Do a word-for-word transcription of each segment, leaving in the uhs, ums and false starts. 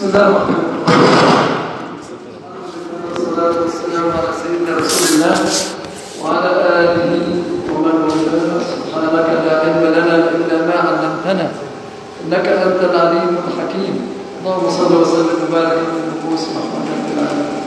بسم الله الرحمن الرحيم. والصلاة والسلام على سيدنا رسول الله وعلى آله ومن والاه. سبحانك لا علم لنا إلا ما علمتنا إنك أنت العليم الحكيم. اللهم صل وسلم وبارك على النبوس محمد العالمين.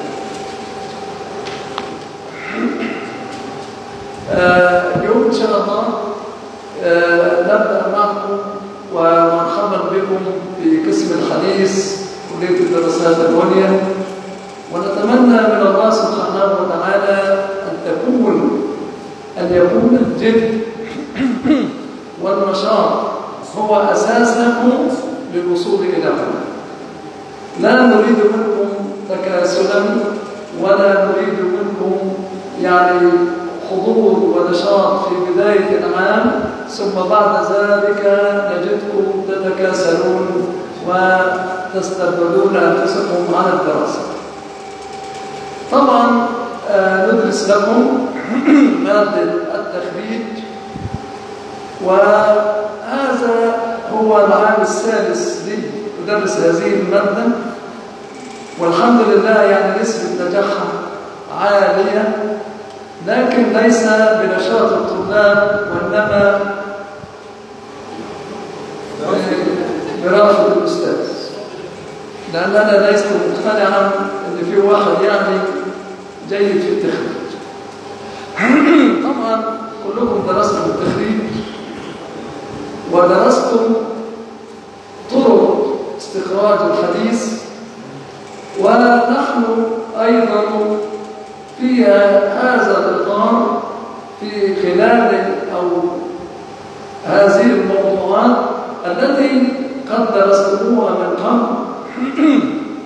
اليوم إن شاء الله آه نبدأ معكم ومرحبا بكم في قسم الحديث كلية الدراسات العليا، ونتمنى من الله سبحانه وتعالى أن تكون أن يكون الجد والنشاط هو أساسكم للوصول إلى هنا. لا نريد منكم تكاسلا ولا نريد منكم يعني حضور ونشاط في بداية العام ثم بعد ذلك نجدكم تتكاسلون وتستبعدون أنفسكم عن الدراسة. طبعا آه ندرس لكم مادة التخريج، وهذا هو العام الثالث لي أدرس هذه المادة، والحمد لله يعني نسبة نجاحها عالية، لكن ليس بنشاط الطلاب وإنما برافض الأستاذ، لأننا ليست مقتنعا أن في واحد يعني جيد في التخريج. طبعا كلكم درستم التخريج ودرستم طرق استخراج الحديث، ونحن أيضا في هذا الإطار في خلال أو هذه الموضوعات التي قد درستموها من قبل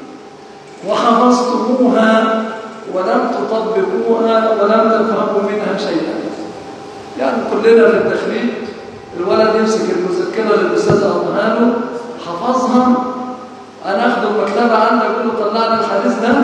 وحفظتموها ولم تطبقوها ولم تفهموا منها شيئا. يعني كلنا في التخريج الولد يمسك المذكرة للأستاذ أعطاها له حفظها، أنا أخذ المكتبة عندي أقول له طلع لي الحديث ده،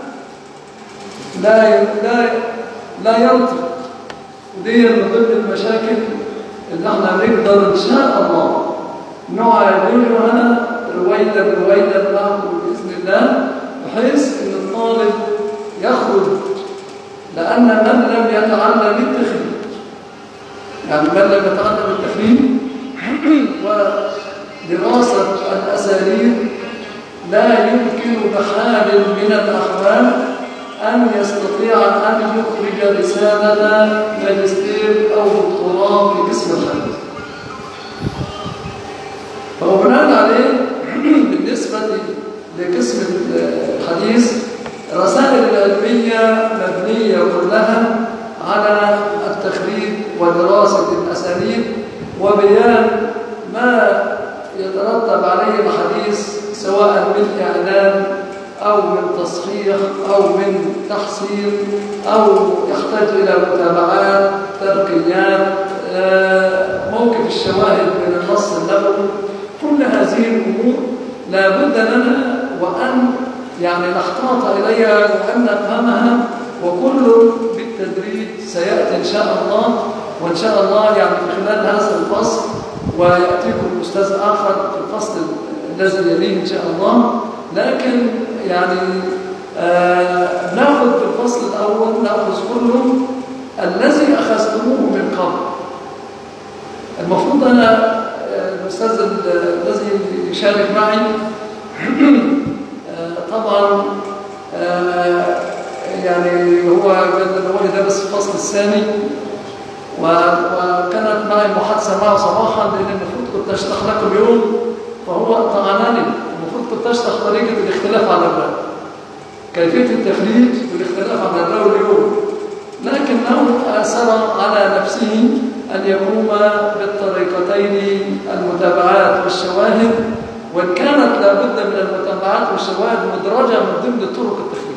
لا لا لا ينطق. ودي من ضمن المشاكل اللي احنا نقدر ان شاء الله نعالجها رويدا رويدا معكم باذن الله، بحيث ان الطالب يخرج، لان من لم يتعلم التخريج يعني من لم يتعلم التخريج ودراسه الاساليب لا يمكن بحال من الاحوال أن يستطيع أن يخرج رسالة ماجستير أو دكتوراه في قسم الحديث. فبناء عليه بالنسبة لقسم الحديث الرسائل العلمية مبنية كلها على التخريج ودراسة الأساليب وبيان ما يترتب عليه الحديث سواء من إعلان أو من تصحيح أو من تحصيل أو يحتاج إلى متابعات، ترقيات، موقف الشواهد من النص النبوي. كل هذه الأمور لا بد لنا وأن يعني نحتاط إليها وأن نفهمها، وكل بالتدريج سيأتي إن شاء الله. وإن شاء الله يعني في خلال هذا الفصل ويأتيكم أستاذ آخر في الفصل الذي يليه إن شاء الله، لكن يعني آه ناخذ في الفصل الأول ناخذ كله الذي أخذتموه من قبل. المفروض أنا الأستاذ الذي يشارك معي آه طبعا آه يعني هو هو درس الفصل الثاني، وكانت معي محادثة معه صباحا، لأن المفروض كنت أشرح لكم يوم فهو طعنني. المفروض كنت أشرح طريقة الاختلاف على الراوي، كيفية التخريج والاختلاف على الراوي اليوم، لكنه آثر على نفسه أن يقوم بالطريقتين المتابعات والشواهد، وإن كانت لابد من المتابعات والشواهد مدرجة من ضمن طرق التخريج.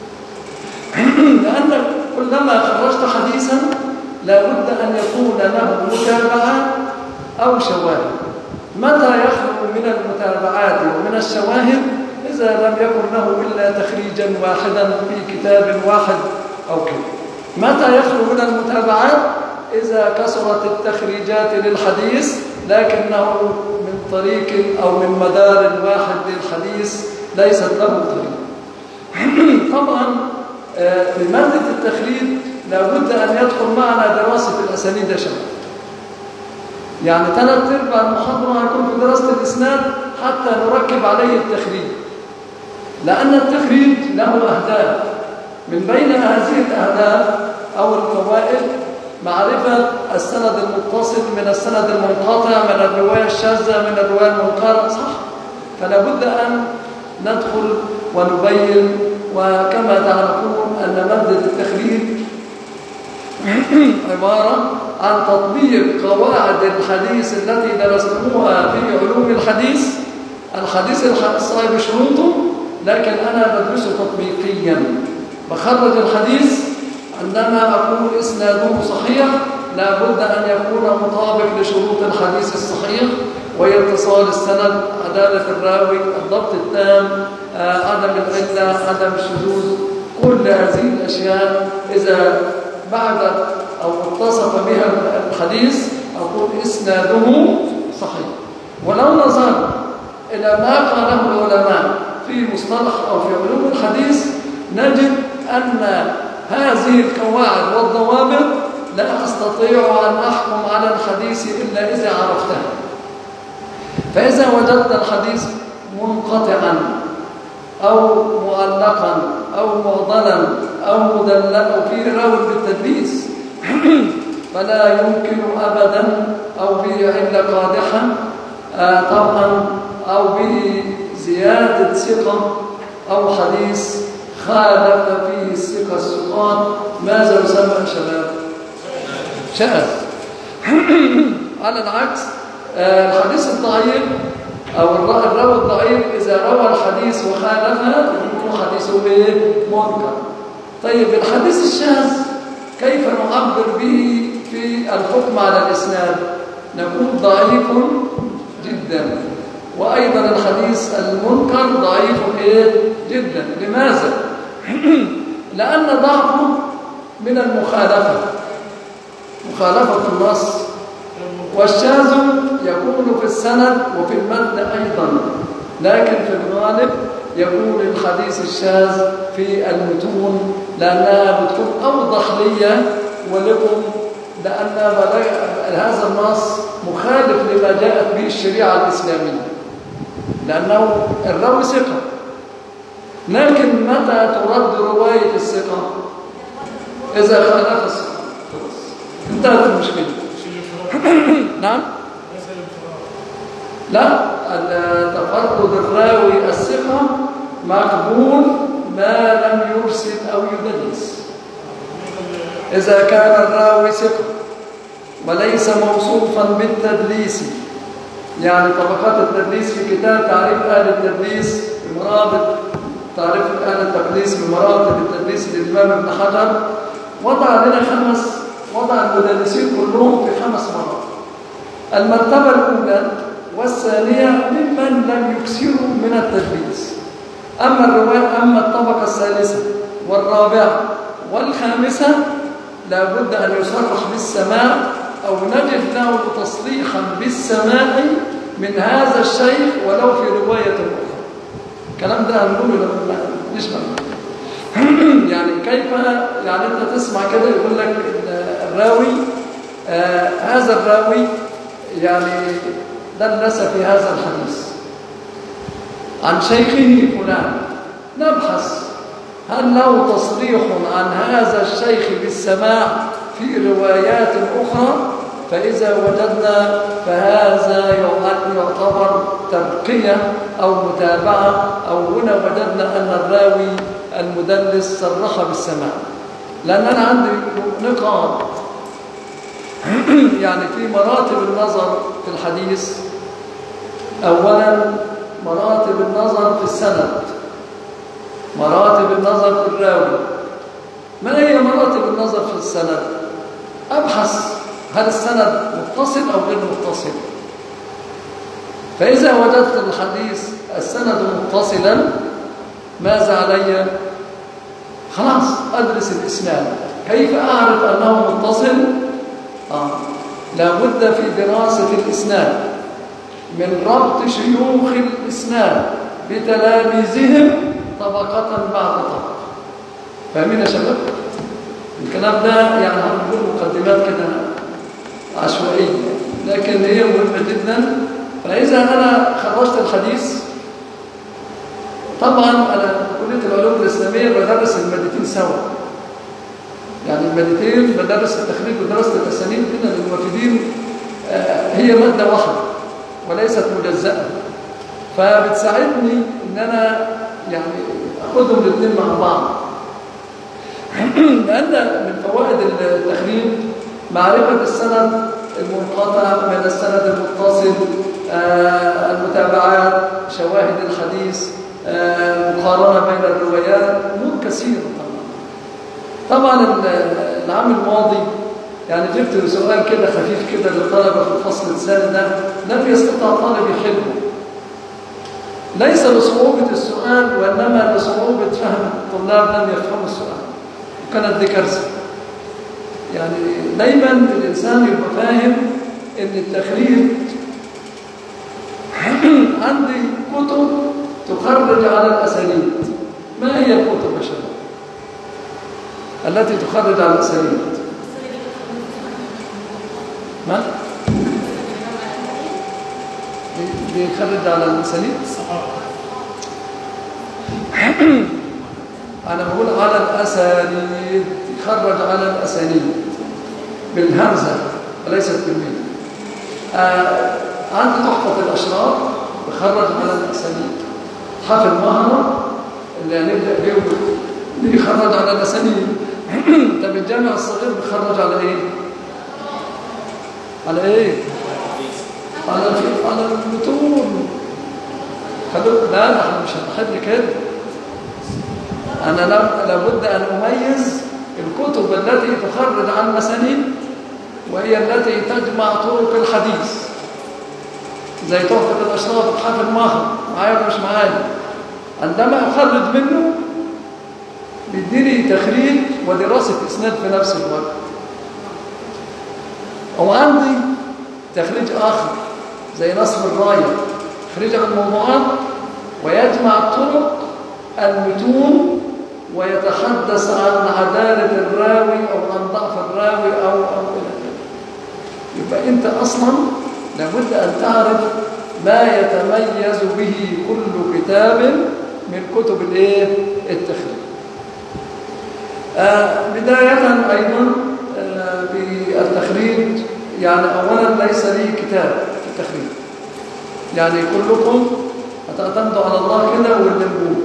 لأن كلما خرجت حديثا لابد أن يكون له متابعات أو شواهد. متى يخلو من المتابعات ومن الشواهد؟ إذا لم يكن له إلا تخريجا واحدا في كتاب واحد أو كده. متى يخلو من المتابعات؟ إذا كثرت التخريجات للحديث لكنه من طريق أو من مدار واحد للحديث ليست له طريق. طبعا في مادة التخريج لابد أن يدخل معنا دراسة الأسانيد يا شباب. يعني ثلاث أرباع المحاضرة هيكون في دراسة الإسناد حتى نركب عليه التخريج، لأن التخريج له أهداف. من بين هذه الأهداف أو الفوائد معرفة السند المتصل من السند المنقطع، من الرواية الشاذة من الرواية المنكرة، صح؟ فلا بد أن ندخل ونبين. وكما تعرفون أن مادة التخريج عبارة عن تطبيق قواعد الحديث التي درستموها في علوم الحديث. الحديث الصحيح بشروطه، لكن أنا بدرسه تطبيقيا. بخرج الحديث عندما أقول إسناده صحيح لا بد أن يكون مطابق لشروط الحديث الصحيح، وهي اتصال السند، عدالة الراوي، الضبط التام، آه، عدم العلة، عدم الشذوذ. كل هذه الأشياء إذا بعدت أو اتصف بها الحديث أقول إسناده صحيح. ولو نظرنا إلى ما قاله العلماء في مصطلح أو في علوم الحديث نجد أن هذه القواعد والضوابط لا أستطيع أن أحكم على الحديث إلا إذا عرفتها. فإذا وجدت الحديث منقطعا أو معلقا أو معضلا أو مدللا أو فيه راوي بالتدليس فلا يمكن أبدا، أو به علة قادحة آه طبعا، أو به زيادة ثقة، أو حديث خالف فيه الثقة الثقات، ماذا يسمى شباب؟ شاذ. على العكس آه الحديث الضعيف أو الراوي الضعيف إذا روى الحديث وخالفها يكون حديثه إيه؟ منكر. طيب الحديث الشاذ كيف نعبر به في الحكم على الإسناد؟ نقول ضعيف جدا. وأيضا الحديث المنكر ضعيف إيه؟ جدا. لماذا؟ لأن ضعفه من المخالفة، مخالفة النص. والشاذ يكون في السند وفي المتن أيضا، لكن في الغالب يكون الحديث الشاذ في المتون، لأنها بتكون أوضح لي ولكم، لأن هذا النص مخالف لما جاءت به الشريعة الإسلامية، لأنه الراوي ثقة. لكن متى ترد رواية الثقة؟ إذا خالف الثقة انتهت المشكلة. نعم؟ لا، تفرد الراوي الثقة مقبول ما لم يرسل أو يدلس. إذا كان الراوي ثقة وليس موصوفا بالتدليس، يعني طبقات التدليس في كتاب تعريف أهل التدليس بمراتب تعريف أهل التدليس بمراتب التدليس للإمام ابن حجر، وضع لنا خمس وضع المدلسين كلهم في خمس مراتب. المرتبة الأولى والثانية ممن لم يكثروا من التدليس. أما الرواية أما الطبقة الثالثة والرابعة والخامسة لابد أن يصرح بالسماع أو نجد له تصريحا بالسماع من هذا الشيخ ولو في رواية أخرى. الكلام ده هنقوله لما نسمع. يعني كيف يعني أنت تسمع كده يقول لك الراوي آه هذا الراوي يعني دلس في هذا الحديث عن شيخه فلان، نبحث هل له تصريح عن هذا الشيخ بالسماع في روايات أخرى، فإذا وجدنا فهذا يعتبر ترقية أو متابعة، أو هنا وجدنا أن الراوي المدلس صرح بالسماع. لأن أنا عندي نقاط يعني في مراتب النظر في الحديث. أولا مراتب النظر في السند، مراتب النظر في الراوي. ما هي مراتب النظر في السند؟ أبحث هل السند متصل أو غير متصل. فإذا وجدت الحديث السند متصلا ماذا علي؟ خلاص أدرس الإسناد. كيف أعرف أنه متصل؟ آه. لابد في دراسة الإسناد من ربط شيوخ الإسناد بتلاميذهم طبقة بعد طبقة. فاهمين يا شباب؟ الكلام ده يعني هنقول مقدمات كده عشوائية، لكن هي مهمة جدا. فإذا أنا خرجت الحديث، طبعا أنا في كلية العلوم الإسلامية بدرس المادتين سوا، يعني المادتين بدرس التخريج ودراسة الأسانيد هنا للوافدين، هي مادة واحدة وليست مجزأة، فبتساعدني إن أنا يعني أخذهم الاثنين مع بعض. لأن من فوائد التخريج معرفة السند المنقطع من السند المتصل، آه المتابعات، شواهد الحديث، آه مقارنة بين الروايات، أمور كثيرة. طبعا طبعا العام الماضي يعني جبت سؤال كده خفيف كده للطلبة في الفصل الثاني ده، لم يستطع طالب يحله، ليس لصعوبة السؤال وإنما لصعوبة فهم الطلاب، لم يفهموا السؤال، وكانت دي كارثة. يعني دايما الإنسان يبقى فاهم إن التخريج عندي كتب تخرج على الأسانيد. ما هي الكتب يا شباب التي تخرج على الأسانيد؟ ما؟ بيخرج على الأسانيد؟ أنا بقول على الأسانيد، يخرج على الأسانيد بالهمزة وليست بالميم. آه عندي تحفة الأشراف بخرج على الأسانيد. حافظ مهرة اللي هنبدأ بيه بيخرج على الأسانيد. طب الجامع الصغير بيخرج على إيه؟ على إيه؟ على على المتون. خلوا لا احنا مش هنحل كده. أنا لابد أن أميز الكتب التي تخرج عن المسانيد وهي التي تجمع طرق الحديث، زي تحفة الأشراف حافظ مهر، معايا ولا مش معايا؟ عندما أخرج منه بيديني تخريج ودراسة إسناد في نفس الوقت. وعندي تخريج آخر زي نصب الراية، تخريج عن الموضوعات ويجمع طرق المتون ويتحدث عن عدالة الراوي أو عن ضعف الراوي أو أو إلى ذلك. يبقى أنت أصلا لابد أن تعرف ما يتميز به كل كتاب من كتب الإيه؟ التخريج. آه بداية أيضا آه بالتخريج، يعني أولا ليس لي كتاب في التخريج، يعني كلكم هتعتمدوا على الله كده واللي نقول.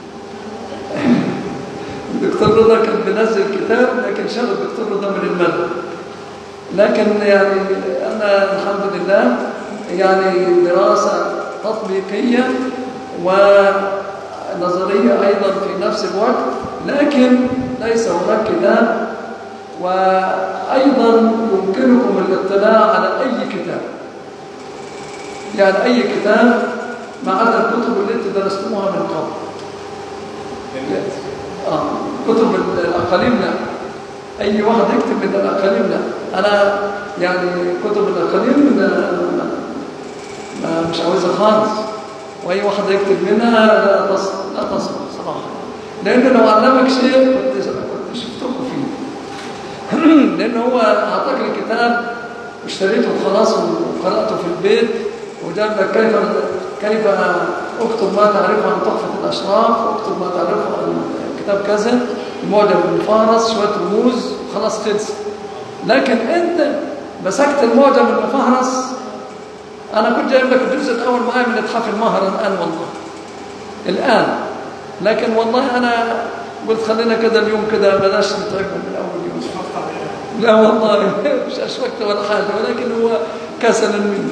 الدكتور رضا كان بينزل كتاب لكن شغل الدكتور رضا من المدى، لكن يعني أنا الحمد لله يعني دراسة تطبيقية ونظرية أيضا في نفس الوقت، لكن ليس هناك كتاب. وأيضا يمكنكم الاطلاع على أي كتاب، يعني أي كتاب ما عدا الكتب اللي انتم درستموها من قبل. آه. كتب الأقاليم لا، أي واحد يكتب من الأقاليم لا. أنا يعني كتب الأقاليم مش عاوزها خالص، وأي واحد يكتب منها لا تصل لا تصل صراحة، لأن لو علمك شيء كنت كنت شفتكم فيه. لأن هو أعطاك الكتاب واشتريته وخلاص وقرأته في البيت وجاب لك كيف كيف اكتب ما تعرفه عن تحفة الأشراف، واكتب ما تعرفه عن كتاب كذا، المعجم المفهرس، شوية رموز وخلاص خلص. لكن أنت مسكت المعجم المفهرس، أنا كنت جايب لك الجزء الأول معايا من إتحاف المهر الآن والله الآن، لكن والله أنا قلت خلينا كده اليوم كده بلاش نتعبهم من أول يوم. لا والله مش أشفقت ولا حاجة، ولكن هو كسلا مني.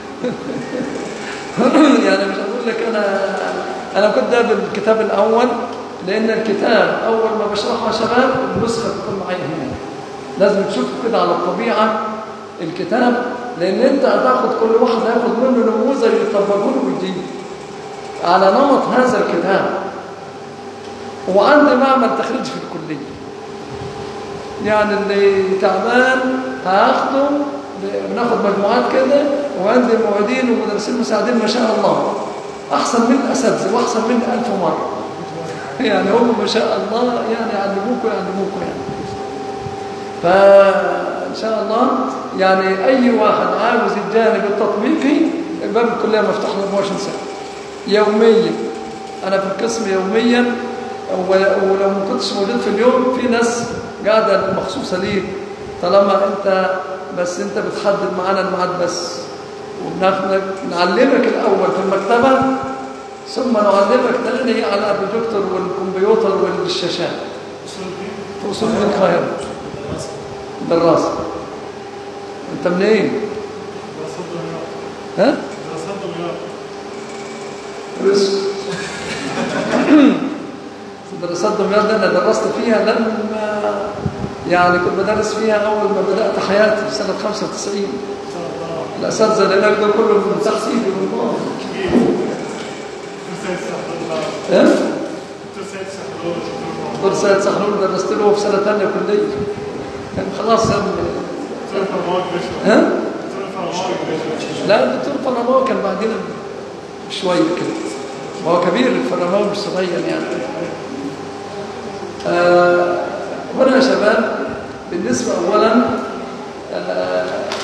يعني مش أقول لك أنا أنا كنت ده بالكتاب الأول، لأن الكتاب أول ما بشرحها شباب النسخة تكون معي هنا، لازم تشوفوا كده على الطبيعة الكتاب، لأن أنت هتاخد كل واحد هياخد منه نموذج يطبقه له ويجيب على نمط هذا الكتاب. وعندي معمل تخريج في الكلية، يعني اللي تعبان هاخده، بناخد مجموعات كده، وعندي معيدين ومدرسين مساعدين ما شاء الله، احسن من الاساتذه واحسن من ألف مره. يعني هم ما شاء الله يعني يعلموكم يعلموكم يعني. فان شاء الله يعني اي واحد عاوز الجانب التطبيقي باب الكليه مفتوح له أربعة وعشرين ساعه يوميا. انا في القسم يوميا، ولو ما كنتش موجود في اليوم في ناس قاعده مخصوصه ليك، طالما انت بس انت بتحدد معانا الميعاد بس، وناخدك نعلمك الاول في المكتبه ثم نعلمك تاني على البروجيكتور والكمبيوتر والشاشات في اصول الدين القاهره دراسه. انت منين؟ ها؟ رزق. دراسات دمياط دي انا درست فيها لما يعني كنت بدرس فيها اول ما بدات حياتي في سنه خمسة وتسعين. الاساتذه اللي هناك دول كلهم من تحصيلي والله. ها؟ دكتور سيد سحلول درست له في سنه ثانيه كليه. كان خلاص سن ها؟ لا الدكتور فرماوي كان بعدين شويه كده. هو كبير الفرماوي مش صغير يعني. آه هنا يا شباب بالنسبه اولا آه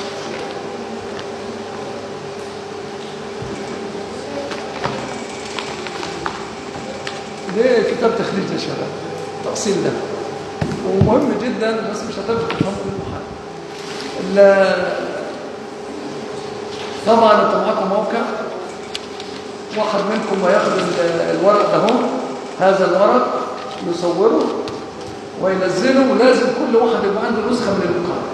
ده كتاب تخريج يا شباب تأصيل ده ومهم جدا بس مش هتبقى تفهم منه حاجه. طبعا انت معاكم موقع، واحد منكم هياخد الورق ده اهو، هذا الورق يصوره وينزله، ولازم كل واحد يبقى عنده نسخه من المقرر.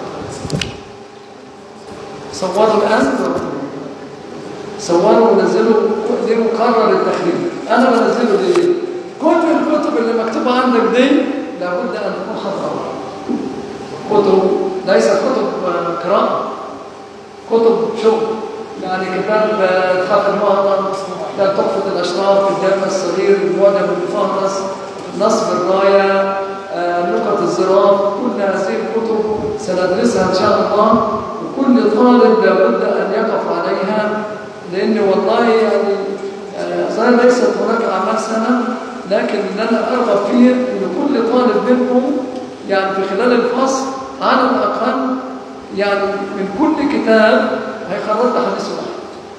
صوروا الان صوروا ونزلوا دي مقرر التخريج. انا بنزله ليه؟ كل الكتب اللي مكتوبه عندك دي لابد ان تكون حضرها. كتب ليست كتب قراءه، كتب شغل. يعني كتاب تحف المهرة، كتاب تحفة الأشراف، الجامع الصغير، المعجم المفهرس، نصب الراية، نقط الزراف، كل هذه الكتب سندرسها إن شاء الله، وكل طالب لابد أن يقف عليها، لأن والله يعني صحيح ليست هناك أعمال سنة، لكن اللي أنا أرغب فيه أن كل طالب منكم يعني في خلال الفصل على الأقل يعني من كل كتاب هيخرج له حديث واحد.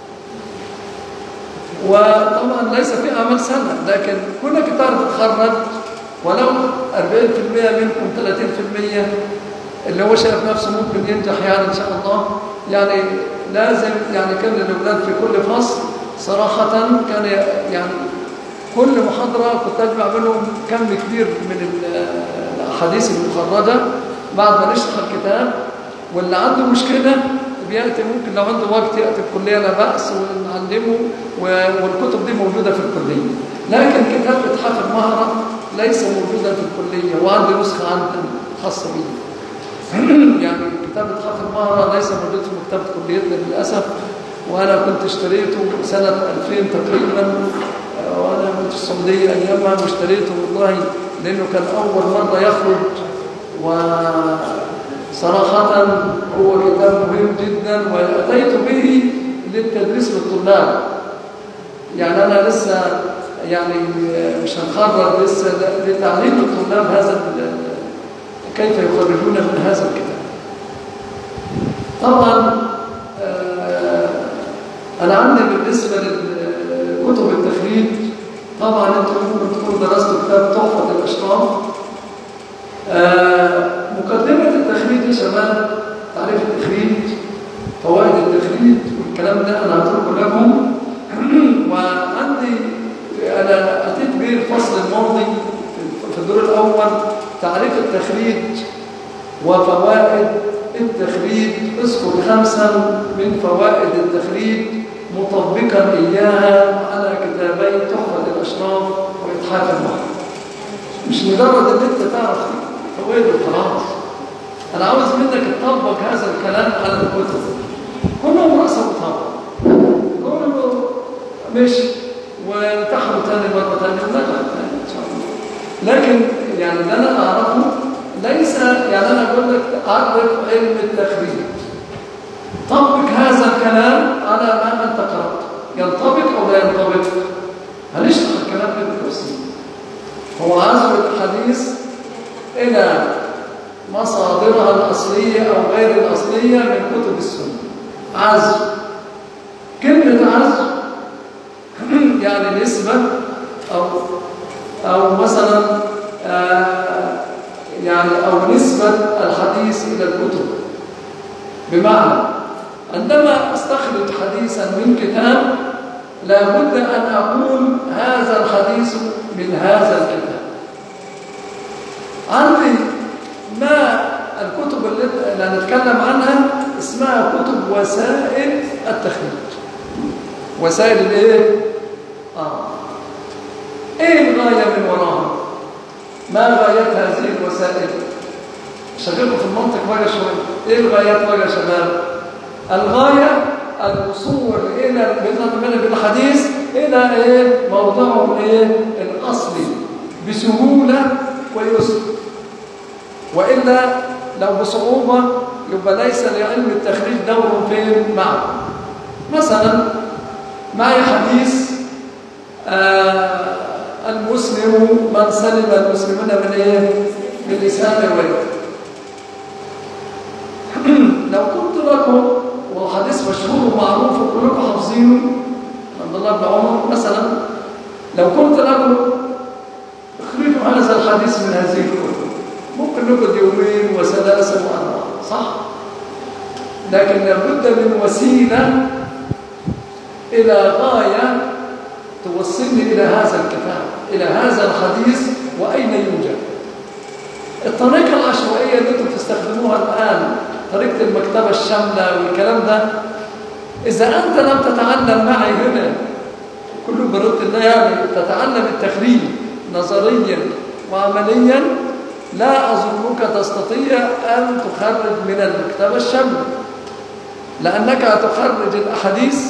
وطبعا ليس في اعمال سنه، لكن كونك تعرف تخرج ولو أربعين بالمئة منكم ثلاثين بالمئة اللي هو شايف نفسه ممكن ينجح يعني ان شاء الله. يعني لازم يعني كان الاولاد في كل فصل صراحه كان يعني كل محاضره كنت اجمع منهم كم كبير من الاحاديث المخرجه بعد ما نشرح الكتاب. واللي عنده مشكله بيأتي ممكن لو عنده وقت يأتي الكلية لا بأس ونعلمه، والكتب دي موجودة في الكلية. لكن كتاب إتحاف المهرة ليس موجودا في الكلية، وعندي نسخة عندي خاصة بي. يعني كتاب إتحاف المهرة ليس موجود في مكتبة كليتنا للأسف، وأنا كنت اشتريته سنة ألفين تقريبا، وأنا كنت في السعودية أيامها واشتريته والله لأنه كان أول مرة يخرج، و صراحة هو كتاب مهم جدا وأتيت به للتدريس للطلاب. يعني أنا لسه يعني مش هنخرج لسه لتعليم الطلاب هذا كيف يخرجون من هذا الكتاب. طبعا أنا عندي بالنسبة لكتب التخريج طبعا أنتم ممكن تكونوا درستوا كتاب تحفة الأشراف. مقدمة التخريج يا شباب، تعريف التخريج، فوائد التخريج والكلام ده أنا هتركه لكم. وعندي أنا أتيت به الفصل الماضي في الدور الأول تعريف التخريج وفوائد التخريج. اذكر خمسا من فوائد التخريج مطبقا إياها على كتابي تحفة الأشراف وإتحاف المهرة. مش مجرد ان انت تعرف فوائد وخلاص، انا عاوز منك تطبق هذا الكلام على الكتب. كله رأسه مطبق، كله مشي وانتحروا تاني مرة تانية ونجح تاني ان شاء الله. لكن يعني اللي انا اعرفه ليس يعني انا اقول لك اعرف علم التخريج، طبق هذا الكلام على ما انت قرأته. ينطبق أو لا ينطبق؟ هنشرح الكلام ده بالتفصيل. هو عزو الأحاديث إلى مصادرها الأصلية أو غير الأصلية من كتب السنة. عزو، كلمة عزو يعني نسبة أو أو مثلا آه يعني أو نسبة الحديث إلى الكتب. بمعنى عندما أستخرج حديثا من كتاب لابد أن أقول هذا الحديث من هذا الكتاب. عندي ما الكتب اللي نتكلم عنها اسمها كتب وسائل التخريج. وسائل الايه؟ آه. ايه الغاية من وراها؟ ما غاية هذه الوسائل؟ شغلوا في المنطق بقى شوية. ايه الغايات بقى يا شباب؟ الغاية الوصول الى بالحديث الى ايه؟ موضعه الايه؟ الاصلي بسهولة ويسر. وإلا لو بصعوبة يبقى ليس لعلم التخريج دور فين معه. مثلا معي حديث آه المسلم من سلم المسلمون من ايه؟ من لسانه ويده. لو قلت لكم والحديث مشهور ومعروف وكلكم حافظينه عبد الله بن عمر مثلا، لو قلت لكم اخرجوا هذا الحديث من هذه الكتب ممكن نقعد يومين وثلاثة وأربعة، صح؟ لكن لابد من وسيلة إلى غاية توصلني إلى هذا الكتاب، إلى هذا الحديث وأين يوجد. الطريقة العشوائية اللي أنتم تستخدموها الآن، طريقة المكتبة الشاملة والكلام ده، إذا أنت لم تتعلم معي هنا كله برد الله يعني تتعلم التخريج نظريا وعمليا، لا أظنك تستطيع أن تخرج من المكتبة الشاملة، لأنك تخرج الأحاديث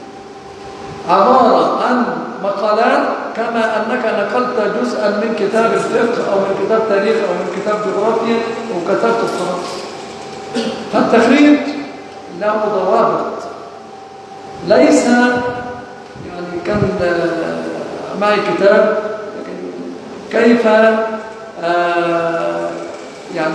عبارة عن مقالات كما أنك نقلت جزءا من كتاب الفقه أو من كتاب تاريخ أو من كتاب جغرافيا وكتبته خلاص. فالتخريج له ضوابط، ليس يعني كان معي كتاب كيف آه يعني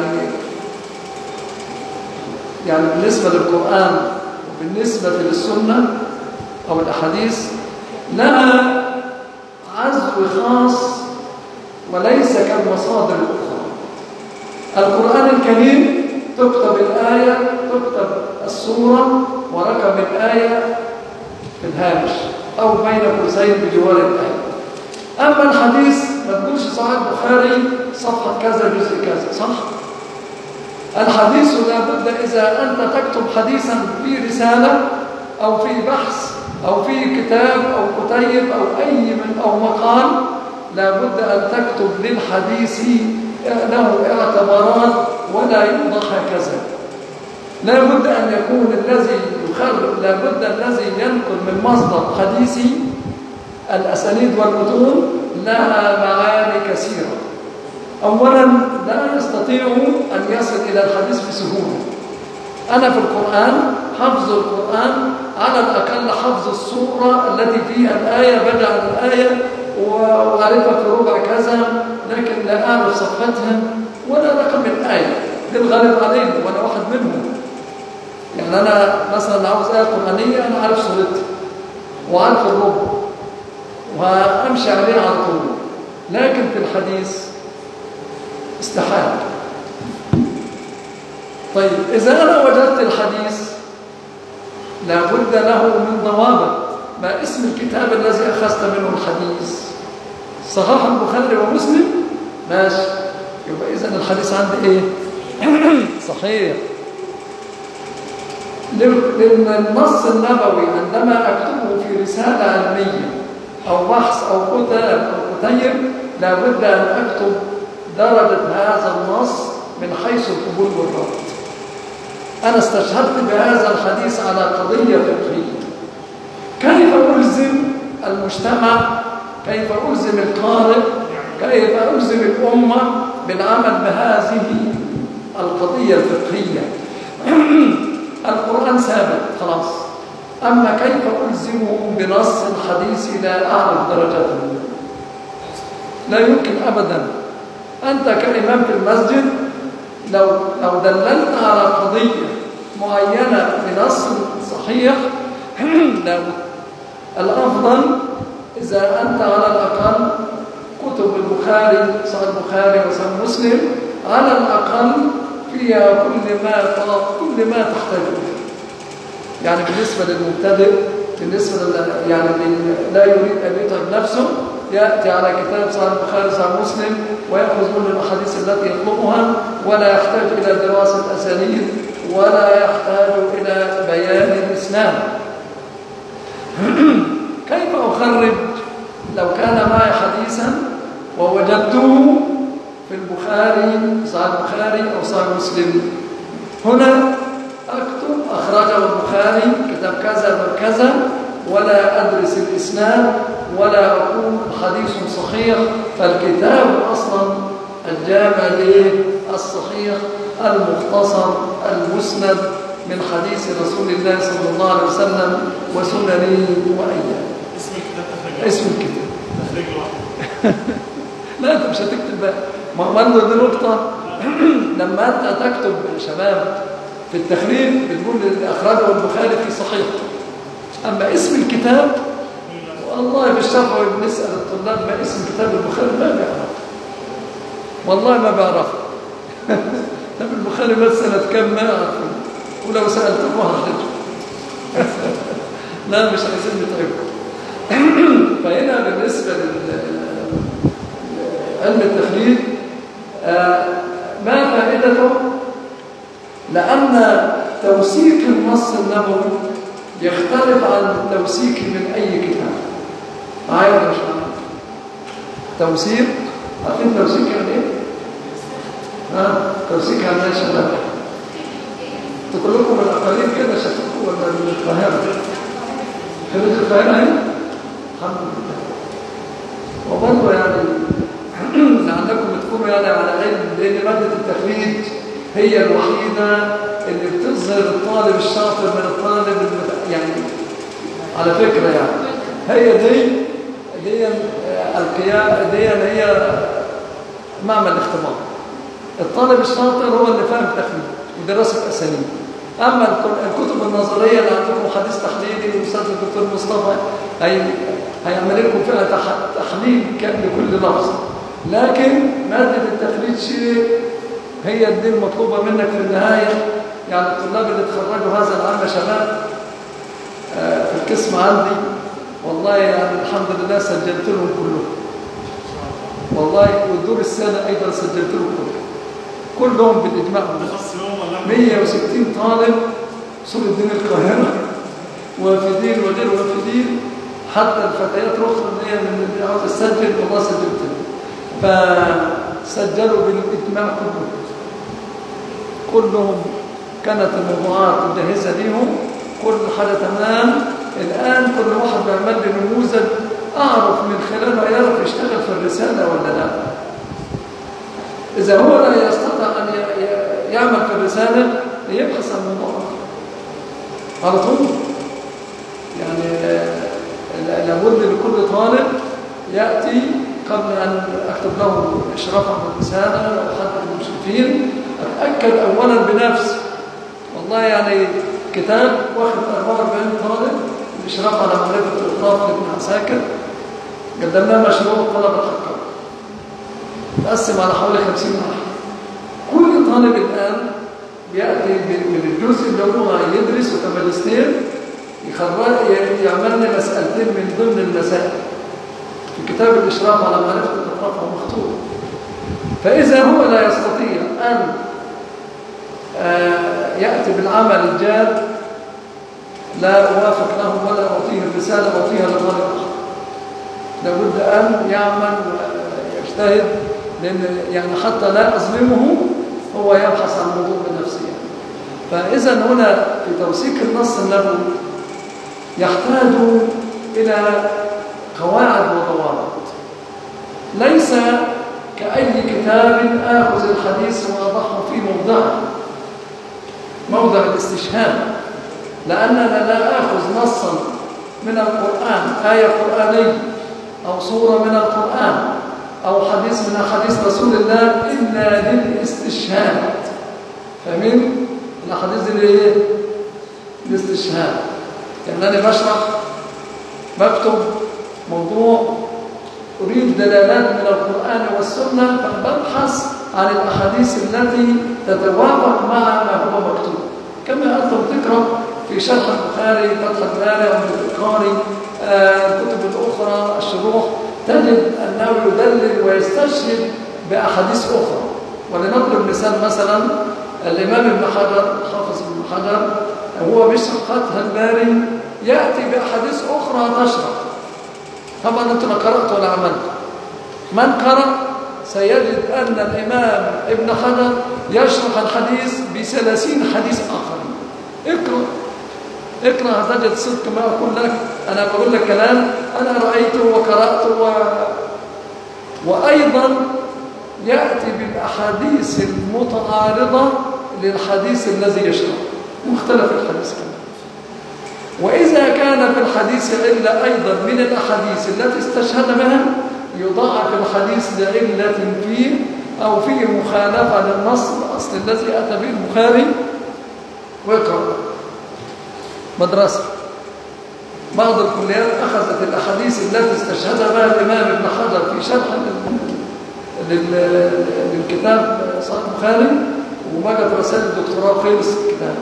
يعني بالنسبة للقرآن وبالنسبة للسنة أو الأحاديث لها عزو خاص وليس كالمصادر الأخرى. القرآن الكريم تكتب الآية، تكتب السورة ورقم الآية في الهامش أو بين قوسين بجوار الآية. أما الحديث ما تقولش صحيح البخاري صفحة كذا جزء كذا، صح؟ الحديث لابد إذا أنت تكتب حديثا في رسالة أو في بحث أو في كتاب أو كتيب أو أي من أو مقال، لابد أن تكتب للحديث له اعتبارات ولا يوضح هكذا. لابد أن يكون الذي يخرج، لابد الذي ينقل من مصدر حديثي الأسانيد والمتون لها معاني كثيرة. أولا لا يستطيع أن يصل إلى الحديث بسهولة. أنا في القرآن حفظ القرآن على الأقل حفظ السورة التي فيها الآية، بدأ الآية وأعرفها في ربع كذا، لكن لا أعرف صفتها ولا رقم الآية. ده الغالب عليهم وأنا واحد منهم. يعني أنا مثلا عاوز آية قرآنية أنا عارف سورتها وعارف الربع وأمشي عليه على طول، لكن في الحديث استحال. طيب إذا أنا وجدت الحديث لابد له من ضوابط. ما اسم الكتاب الذي أخذت منه الحديث؟ صحيح البخاري ومسلم؟ ماشي، يبقى إذن الحديث عندي إيه؟ صحيح. للنص النبوي عندما أكتبه في رسالة علمية أو بحث أو كتاب أو كتيب لابد أن أكتب درجة هذا النص من حيث القبول والرفض. أنا استشهدت بهذا الحديث على قضية فقهية، كيف ألزم المجتمع، كيف ألزم القارئ، كيف ألزم الأمة بالعمل بهذه القضية الفقهية. القرآن ثابت خلاص، أما كيف ألزمهم بنص الحديث لا أعرف درجاته؟ لا يمكن أبدا. أنت كإمام في المسجد لو لو دللت على قضية معينة بنص صحيح لو الأفضل إذا أنت على الأقل كتب البخاري صحيح البخاري وصحيح مسلم على الأقل فيها كل ما كل ما تحتاجه. يعني بالنسبة للمبتدئ، بالنسبة لل يعني لا يريد أن يتعب نفسه، يأتي على كتاب صحيح البخاري صحيح مسلم ويأخذ منه الأحاديث التي يطلبها، ولا يحتاج إلى دراسة أسانيد ولا يحتاج إلى بيان الإسلام. كيف أخرج لو كان معي حديثا ووجدته في البخاري صحيح البخاري أو صحيح مسلم؟ هنا أكتب أخرجه البخاري كتاب كذا وكذا، ولا أدرس الإسناد ولا أقول حديث صحيح، فالكتاب أصلا الجامع للصحيح المختصر المسند من حديث رسول الله صلى الله عليه وسلم وسننه وأيامه. اسم الكتاب اسم الكتاب لا أنت مش هتكتب بقى، ما هو دي نقطة. لما أنت تكتب يا شباب في التخريج بتقول أخرجه البخاري في صحيح، أما اسم الكتاب والله في الشرح بنسأل الطلاب ما اسم كتاب البخاري ما بيعرف، والله ما بيعرف. طب البخاري بس سنة كم ما أعرف، ولو سألتم واحد لا مش عايزين نتعبكم. فهنا بالنسبة لعلم التخريج ما فائدته؟ لأن توثيق النص النبوي يختلف عن التوثيق من أي كتاب. معايا ولا مش معايا؟ توثيق، عارفين توثيق يعني إيه؟ ها؟ توثيق يعني إيه يا شباب؟ تقول لكم الأقاليم كده شكلكم ولا من القاهرة؟ خريج القاهرة هنا؟ الحمد لله. وبرضه يعني لعلكم تكونوا يعني على علم، لأن مادة التخريج هي الوحيدة اللي بتظهر الطالب الشاطر من الطالب المت... يعني على فكرة يعني هي دي دي القيام دي هي معمل الاختبار. الطالب الشاطر هو اللي فاهم تخريج ودراسة أسانيد. أما الكتب النظرية اللي عندكم حديث تحليلي والأستاذ الدكتور مصطفى هي هيعمل لكم فيها تحليل كامل لكل لفظ، لكن مادة التخريج شيء هي دي المطلوبة منك في النهاية. يعني الطلاب اللي تخرجوا هذا العام يا شباب في القسم عندي والله يعني الحمد لله سجلت لهم كلهم والله، والدور السنة أيضا سجلت لهم كلهم كلهم بالإجماع. مئة وستين طالب سور الدين القاهرة وافدين وغير وافدين، حتى الفتيات الأخرى اللي هي من اللي عاوز تسجل والله سجلت لهم، فسجلوا بالإجماع كلهم كلهم. كانت الموضوعات مجهزة ليهم، كل حاجة تمام. الآن كل واحد بيعمل لي نموذج أعرف من خلاله يعرف يشتغل في الرسالة ولا لا. إذا هو لا يستطيع أن يعمل في الرسالة يبحث عن الموضوع على طول. يعني لابد لكل طالب يأتي قبل أن أكتب له إشراف على الرسالة أو حد من المشرفين أتأكد أولا بنفسي. والله يعني كتاب واخد أربعة وأربعين طالب الإشراف على معرفة الإطراف لابن عساكر، قدمناه مشروع طلب الحقائق مقسم على حوالي خمسين واحد. كل طالب الآن بيأتي من الجزء اللي هو يدرس وكماجستير يعمل لنا مسألتين من ضمن المسائل في كتاب الإشراف على معرفة الأطراف ومخطوط. فإذا هو لا يستطيع أن يأتي بالعمل الجاد لا أوافق له ولا أعطيه الرسالة، أعطيها لطالب آخر. لابد أن يعمل ويجتهد، لأن يعني حتى لا أظلمه هو يبحث عن موضوع بنفسه يعني. فإذا هنا في توثيق النص النبوي يحتاج إلى قواعد وضوابط، ليس كأي كتاب آخذ الحديث وأضعه في موضعه موضع الاستشهاد. لأننا لا نأخذ نصا من القرآن، آية قرآنية أو سورة من القرآن أو حديث من حديث رسول الله إلا للاستشهاد. فاهمين؟ الأحاديث اللي هي الاستشهاد، يعني أنا بشرح بكتب موضوع أريد دلالات من القرآن والسنة، فببحث عن الأحاديث التي تتوافق مع ما هو مكتوب، كما أنتم تقرأ في شرح البخاري، فتح الباري أو البخاري، الكتب الأخرى الشروح، تجد أنه يدلل ويستشهد بأحاديث أخرى. ولنضرب مثال، مثلا الإمام ابن حجر، حافظ ابن حجر، هو بيشرح فتح الباري يأتي بأحاديث أخرى تشرح. طبعا أنتم لا قرأت ولا عملت. من قرأ سيجد أن الإمام ابن حجر يشرح الحديث بثلاثين حديث آخرين. اقرأ اقرأ هتجد صدق ما أقول لك. أنا بقول لك كلام أنا رأيته وقرأته و... وأيضا يأتي بالأحاديث المتعارضة للحديث الذي يشرح، مختلف الحديث كمان. وإذا كان في الحديث علة أيضا من الأحاديث التي استشهد بها، يضاعف الحديث لعلة فيه أو فيه مخالفة للنص الأصل الذي أتى به البخاري. ويقرأ مدرسة بعض الكليات أخذت الأحاديث التي استشهد بها الإمام ابن حجر في شرح للكتاب صحيح البخاري، وبقت رسالة الدكتوراه خلص الكتاب.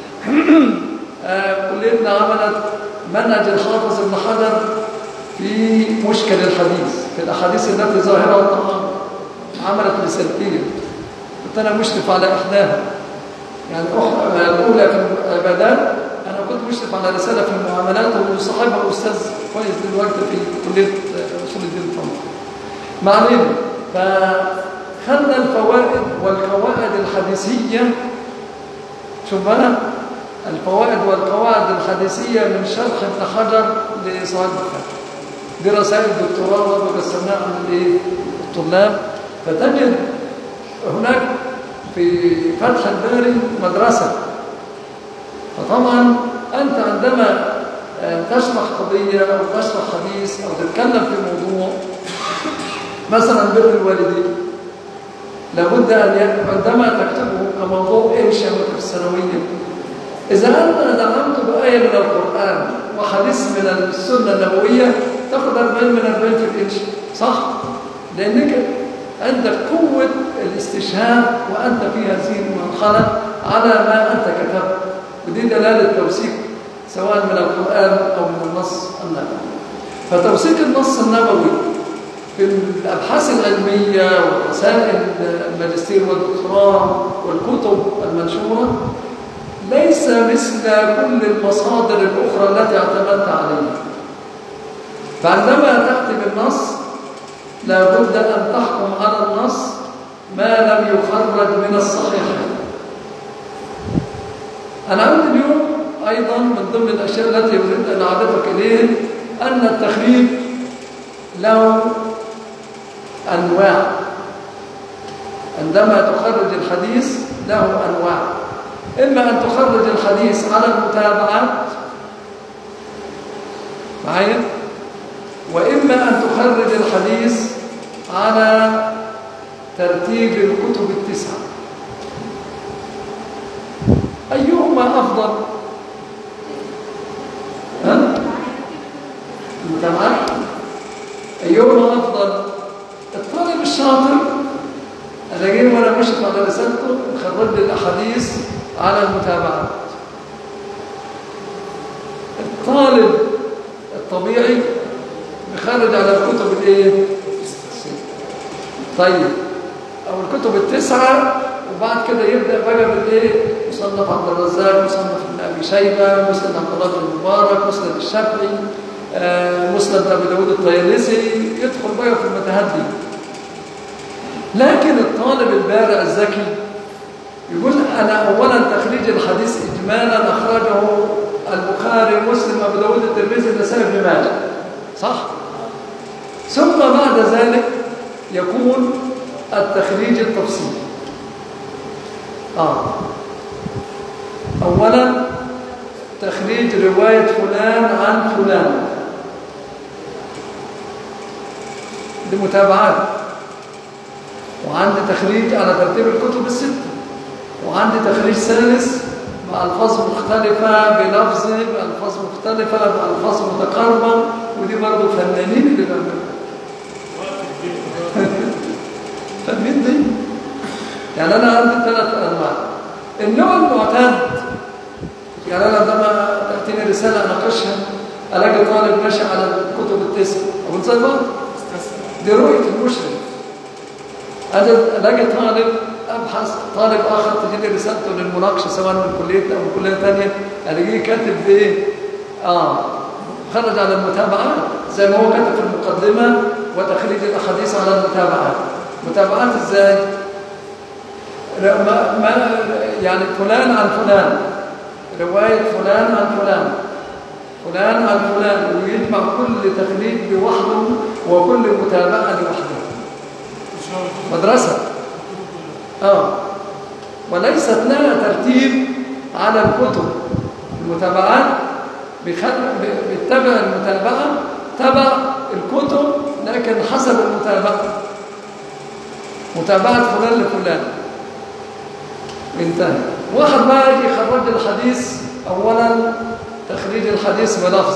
كليتنا عملت منهج الحافظ ابن حجر في مشكل الحديث، في الأحاديث التي ظاهرها الطعام، عملت رسالتين، كنت أنا مشرف على إحداها. يعني الأولى في العبادات أنا كنت مشرف على رسالة في المعاملات، وصاحبها أستاذ كويس دلوقتي في كلية أصول الدين الفقهي. ما علينا، فخلنا الفوائد والقواعد الحديثية. شوف بقى الفوائد والقواعد الحديثية من شرح ابن حجر لصحيح البخاري، دي رسائل الدكتوراه برضه قسمناها للطلاب. فتجد هناك في فتح الباري مدرسة. فطبعا أنت عندما تشرح قضية أو تشرح حديث أو تتكلم في موضوع مثلا بر الوالدين، لابد أن عندما تكتبه كموضوع إنشاء في الثانوية، إذا أنت دعمت بآية من القرآن وحديث من السنة النبوية تأخذ أربعين من أربعين في الإنشاء، صح؟ لأنك عندك قوة الاستشهاد وأنت في هذه المرحلة على ما أنت كتبت، ودي دلالة توثيق سواء من القرآن أو من النص النبوي. فتوثيق النص النبوي في الأبحاث العلمية ورسائل الماجستير والدكتوراه والكتب المنشورة ليس مثل كل المصادر الأخرى التي اعتمدت عليها. فعندما تأتي بالنص لابد أن تحكم على النص ما لم يخرج من الصحيحين. أنا عندي اليوم أيضا من ضمن الأشياء التي أريد أن أعرفك إليه أن التخريج له أنواع. عندما تخرج الحديث له أنواع، إما أن تخرج الحديث على المتابعات معايا، وإما أن تخرج الحديث على ترتيب الكتب التسعة. أيهما أفضل؟ ها؟ المتابعات؟ أيهما أفضل؟ الطالب الشاطر أنا جاي وأنا مشرف على رسالته خرج لي الأحاديث على المتابعات. الطالب الطبيعي بيخرج على الكتب الايه؟ طيب، او الكتب التسعه، وبعد كده يبدا بقى بالايه؟ مصنف عبد الرزاق، مصنف ابن ابي شيبه، مسند عبد الله بن المبارك، مسند الشافعي، آه، مسند ابي داود الطيالسي، يدخل بقى في المتاهات دي. لكن الطالب البارع الذكي يقول انا اولا تخريج الحديث اجمالا اخرجه البخاري، مسلم، ابو داود، الترمذي، النسائي، ابن ماجه، صح؟ ثم بعد ذلك يكون التخريج التفصيلي. آه. أولا تخريج رواية فلان عن فلان، دي متابعات. وعندي تخريج على ترتيب الكتب الستة، وعندي تخريج ثالث بألفاظ مختلفة بلفظ بألفاظ مختلفة بألفاظ متقاربة، ودي برضه فنانين اللي بيعملوا فاهمين دي؟ يعني أنا عندي ثلاث أنواع. النوع المعتاد، يعني أنا عندما تأتيني رسالة أناقشها ألاقي طالب ماشي على الكتب التسع أقول زي بعض، دي رؤية المشرف. أنا ألاقي طالب أبحث، طالب آخر تجي لي رسالته للمناقشة سواء من كليتنا أو من كلية ثانية ألاقيه كاتب بإيه؟ آه خرج على المتابعات زي ما هو كاتب في المقدمة وتخريج الأحاديث على المتابعات. متابعات إزاي؟ ما ما يعني فلان عن فلان، رواية فلان عن فلان، فلان عن فلان، ويجمع كل تخريج لوحده وكل متابعة لوحده. مدرسة آه وليست لها ترتيب على الكتب. المتابعات بيتبع المتابعة تبع الكتب لكن حسب المتابعة، متابعة فلان لفلان انتهى. واحد ما يجي يخرج الحديث أولا تخريج الحديث بلفظ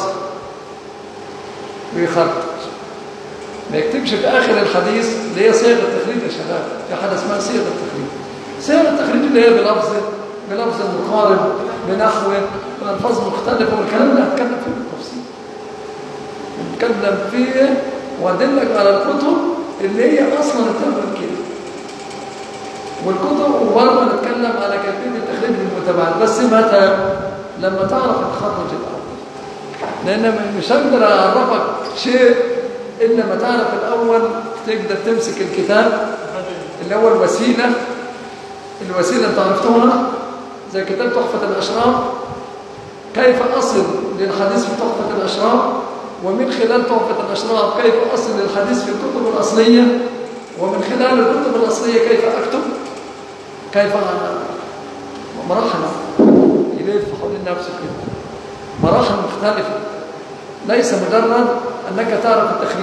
ويخرج، ما يكتبش في آخر الحديث اللي هي صيغة التخريج يا شباب، في حاجة اسمها صيغة التخريج. صيغة التخريج اللي هي بلفظ بلفظ مقارب بنحوه بألفاظ مختلفة، والكلام ده هتكلم فيه بالتفصيل، هتكلم فيه وأدلك على الكتب اللي هي أصلا بتعمل كده، والكتب وبرضه نتكلم على كيفية التخريج بالمتابعات. بس متى؟ لما تعرف تخرج الأول، لأن مش هقدر أعرفك شيء إلا ما تعرف الأول تقدر تمسك الكتاب اللي هو الوسيلة. الوسيلة أنت عرفتوها زي كتاب تحفة الأشراف، كيف أصل للحديث في تحفة الأشراف، ومن خلال تحفة الأشراف كيف أصل للحديث في الكتب الأصلية، ومن خلال الكتب الأصلية كيف أكتب، كيف مراحل يلف حول نفسه كده، مراحل مختلفة. ليس مجرد أنك تعرف التخريج.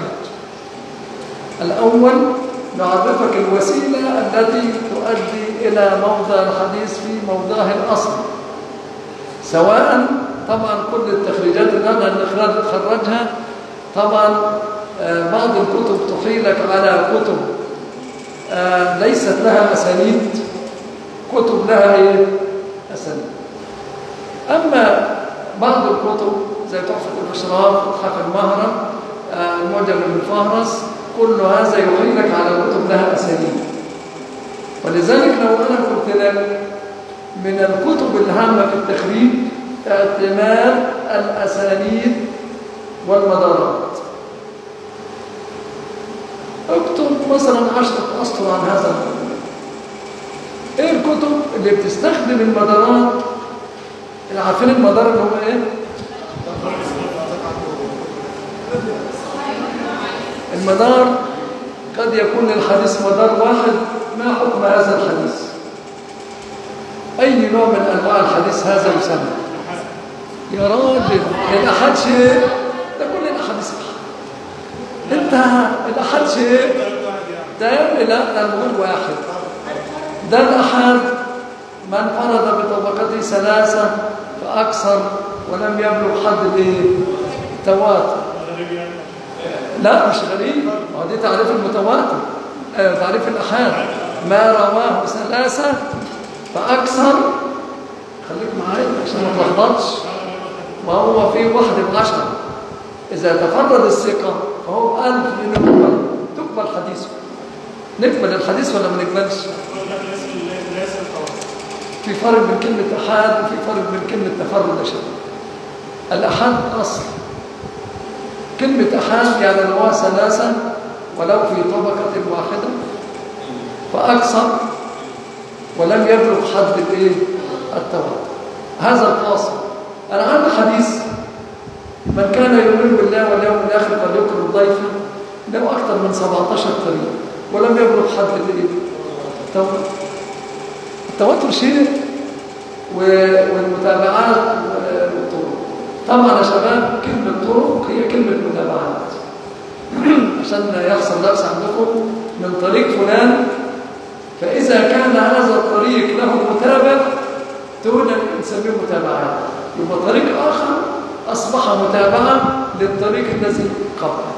الأول نعرفك الوسيلة التي تؤدي إلى موضع الحديث في موضعه الأصل، سواء طبعا كل التخريجات اللي أنا نخرجها طبعا بعض الكتب تحيلك على كتب ليست لها أسانيد، كتب لها إيه؟ أسانيد. أما بعض الكتب زي تحفة الأشراف، إتحاف المهرة، المعجم المفهرس، كل هذا يحيلك على كتب لها أسانيد. ولذلك لو أنا قلت لك من الكتب الهامة في التخريج اعتماد الأسانيد والمدارات، اكتب مثلا عشرة أسطر عن هذا الموضوع. ايه الكتب اللي بتستخدم المدارات؟ عارفين المدار اللي هو ايه؟ المدار قد يكون للحديث مدار واحد. ما حكم هذا الحديث؟ أي نوع من أنواع الحديث هذا يسمى؟ يا راجل الأحد شيء، ده كل الأحاديث انت الأحد شيء ده لا ده نقول واحد. ده الأحد من فرض بطبقته ثلاثة فأكثر ولم يبلغ حد التواتر. لا مش غريب، ما دي تعريف المتواتر، آه تعريف الأحاد، ما رواه ثلاثة فأكثر. خليك معايا عشان ما تلخبطش، ما هو في واحد بعشرة. إذا تفرد الثقة فهو ألف لنقبل، تقبل حديثه. نقبل الحديث ولا ما نقبلش؟ في فرق بين كلمة أحاد وفي فرق بين كلمة تفرد يا شباب. الأحاد أصل، كلمة أحاد يعني رواه ثلاثة ولو في طبقة واحدة فأكثر ولم يبلغ حد الإيه؟ التواتر. هذا الفاصل. أنا عندي حديث من كان يؤمن بالله واليوم الآخر فليكرم ضيفه، له أكثر من سبعة عشر طريق ولم يبلغ حد الإيه؟ التواتر. التواتر شيء والمتابعات طبعا يا شباب كلمة طرق هي كلمة متابعات عشان يحصل لبس عندكم من طريق فلان، فإذا كان هذا الطريق له متابع تقول نسميه متابعات، يبقى طريق آخر أصبح متابعة للطريق الذي قبله.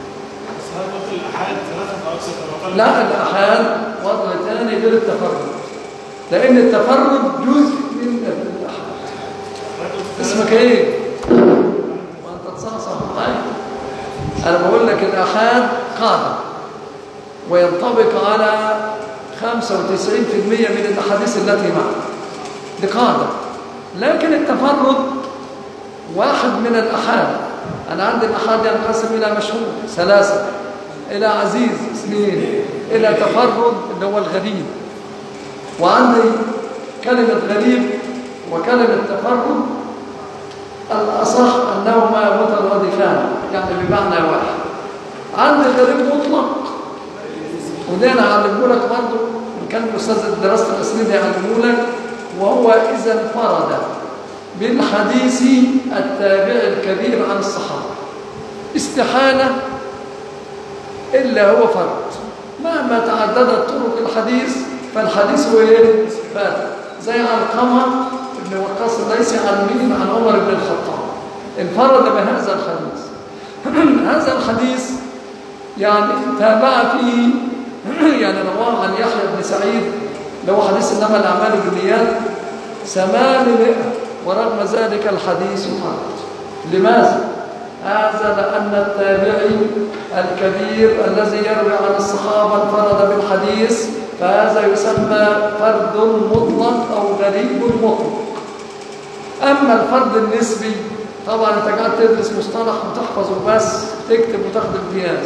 لا، الأحاد وضع ثاني غير التفرد، لأن التفرد جزء من الأحاد. اسمك إيه؟ وأنت تصحصح معايا. أنا بقول لك الأحاد قاعدة وينطبق على خمسة وتسعين بالمئة من الأحاديث التي معنا، دي قاعدة. لكن التفرد واحد من الأحاد. أنا عندي الأحاد ينقسم إلى مشهور ثلاثة، إلى عزيز اثنين، إلى تفرد اللي هو الغريب. وعندي كلمة غريب وكلمة تفرد الأصح أنهما مترادفان، يعني بمعنى واحد. عندي غريب مطلق، وده أنا أعلمه لك برضه، إن كان الأستاذ دراسة الأسانيد يعلمه لك، وهو إذا انفرد بالحديث التابع الكبير عن الصحابة استحالة إلا هو فرد، مهما تعددت طرق الحديث فالحديث هو إيه؟ فرد. زي علقمة بن وقاص الليثي عن مين؟ عن عمر بن الخطاب، انفرد بهذا الحديث. هذا الحديث يعني تابع فيه يعني رواه عن يحيى بن سعيد اللي هو حديث إنما الأعمال بالنيات ثمانمائة، ورغم ذلك الحديث فرد. لماذا؟ هذا لأن التابعي الكبير الذي يروي عن الصحابة انفرد بالحديث، فهذا يسمى فرد مطلق أو غريب مطلق. أما الفرد النسبي طبعا أنت قاعد تدرس مصطلح وتحفظه بس، تكتب وتاخد امتياز.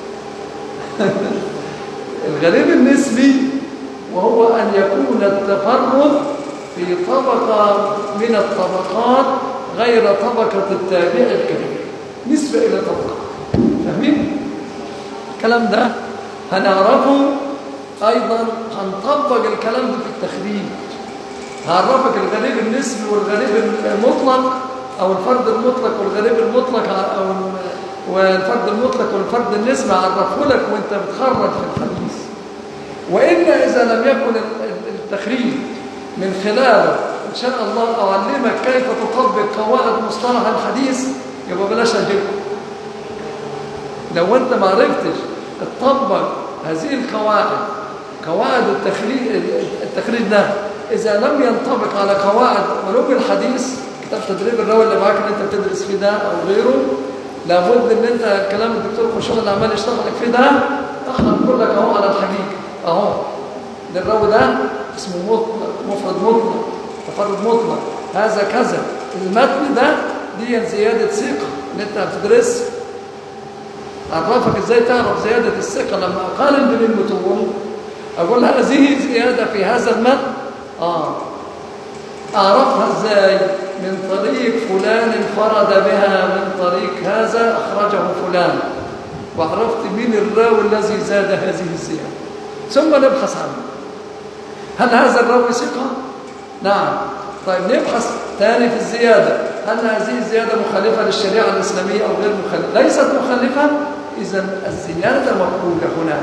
الغريب النسبي وهو أن يكون التفرد في طبقة من الطبقات غير طبقة التابع الكبير، نسبة إلى طبقة. فاهمين؟ الكلام ده هنعرفه أيضا، هنطبق الكلام ده في التخريج. هعرفك الغريب النسبي والغريب المطلق، أو الفرد المطلق والغريب المطلق، أو والفرد المطلق والفرد النسبي هعرفه لك وأنت بتخرج في الحديث. وإلا إذا لم يكن التخريج من خلاله إن شاء الله أعلمك كيف تطبق قواعد مصطلح الحديث، يبقى بلاش أجيبك. لو أنت ما عرفتش تطبق هذه القواعد، قواعد التخريج التخريج ده إذا لم ينطبق على قواعد علوم الحديث، كتاب تدريب الراوي اللي معاك اللي أنت بتدرس فيه ده أو غيره، لابد إن أنت كلام الدكتور خشوع اللي عمال يشتغل لك فيه ده، احنا بنقول لك أهو على الحقيقة أهو للراوي ده اسمه مطلق، مفرد مطلق، تفرد مطلق، هذا كذا. المتن ده دي زيادة ثقة اللي أنت بتدرس. أعرفك إزاي تعرف زيادة الثقة لما أقارن بين المتون، أقول هذه زيادة في هذا المتن، آه أعرفها إزاي؟ من طريق فلان انفرد بها، من طريق هذا أخرجه فلان، وعرفت مين الراوي الذي زاد هذه الزيادة، ثم نبحث عنه. هل هذا الراوي ثقة؟ نعم. طيب نبحث ثاني في الزيادة، هل هذه الزيادة مخالفة للشريعة الإسلامية أو غير مخالفة؟ ليست مخالفة، إذن الزيادة مقبولة هنا.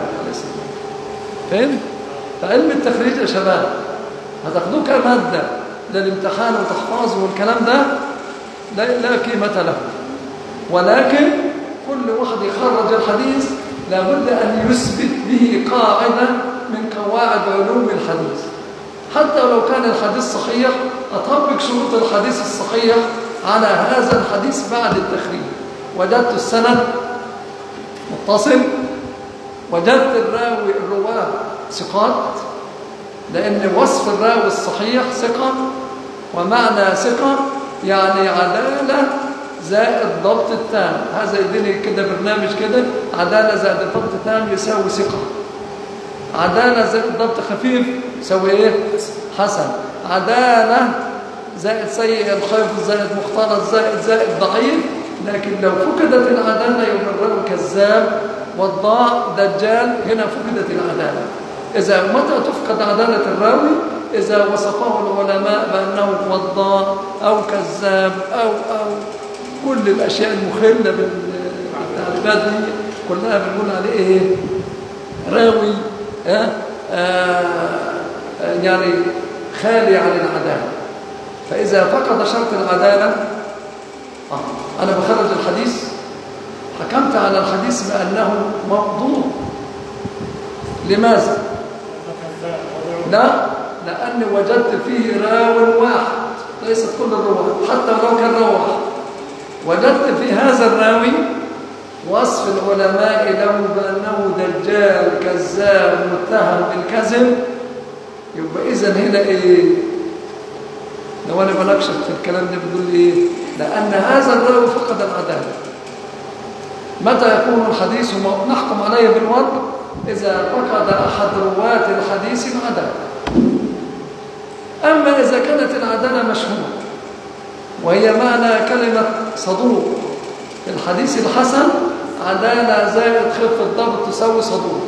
فهمت؟ فعلم التخريج يا شباب هتاخدوه كمادة للامتحان وتحفظه والكلام ده لا, لا قيمة له، ولكن كل واحد يخرج الحديث لابد أن يثبت به قاعدة من قواعد علوم الحديث. حتى لو كان الحديث صحيح أطبق شروط الحديث الصحيح على هذا الحديث بعد التخريج. وجدت السند متصل، وجدت الراوي الرواه ثقات، لأن وصف الراوي الصحيح ثقة، ومعنى ثقة يعني عدالة زائد ضبط التام. هذا يديني كده برنامج كده، عدالة زائد ضبط تام يساوي ثقة، عدالة زائد ضبط خفيف يساوي ايه؟ حسن، عدالة زائد سيء الحفظ زائد مختلط زائد زائد ضعيف. لكن لو فقدت العدالة يبقى الراوي كذاب والضاع دجال، هنا فقدت العدالة. إذا متى تفقد عدالة الراوي؟ إذا وصفه العلماء بأنه وضاع أو كذاب أو أو كل الأشياء المخلة بالتعريفات دي كلها بنقول عليه إيه؟ راوي آه آه يعني خالي عن العدالة. فإذا فقد شرط العدالة آه أنا بخرج الحديث، حكمت على الحديث بأنه موضوع. لماذا؟ لا، لأني وجدت فيه راو واحد، ليست كل الرواة، حتى لو كان راوي واحد، وجدت في هذا الراوي وصف العلماء له بأنه دجال كذاب متهم بالكذب، يبقى إذن هنا إيه؟ لو أنا بناقشك في الكلام ده بتقول إيه؟ لأن هذا الراوي فقد العدالة. متى يكون الحديث نحكم عليه بالوضع؟ إذا فقد أحد رواة الحديث العدالة. أما إذا كانت العدالة مشهورة، وهي معنى كلمة صدوق في الحديث الحسن، عدالة زائد خفة الضبط تساوي صدوق.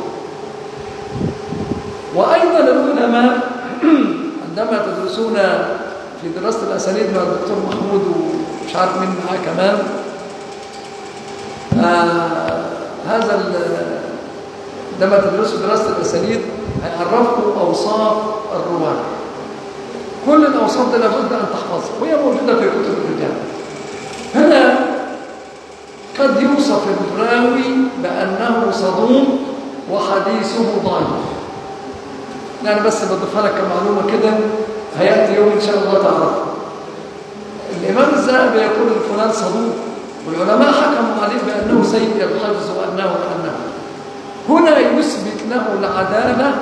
وأيضا العلماء عندما تدرسون في دراسة الأسانيد مع الدكتور محمود ومش عارف مين معاه كمان، آه هذا عندما تدرسوا دراسة الأسانيد هيعرفكم أوصاف الرواة. كل الأوصاف دي لابد أن تحفظها، وهي موجودة في كتب الرجال. هنا قد يوصف الراوي بأنه صدوق وحديثه ضعيف. يعني بس بضيفها لك كمعلومة كده، هيأتي يوم إن شاء الله تعرف. الإمام الذهبي يقول فلان صدوق، والعلماء حكموا عليه بأنه سيء الحفظ وأنه وأنه. هنا يثبت له العدالة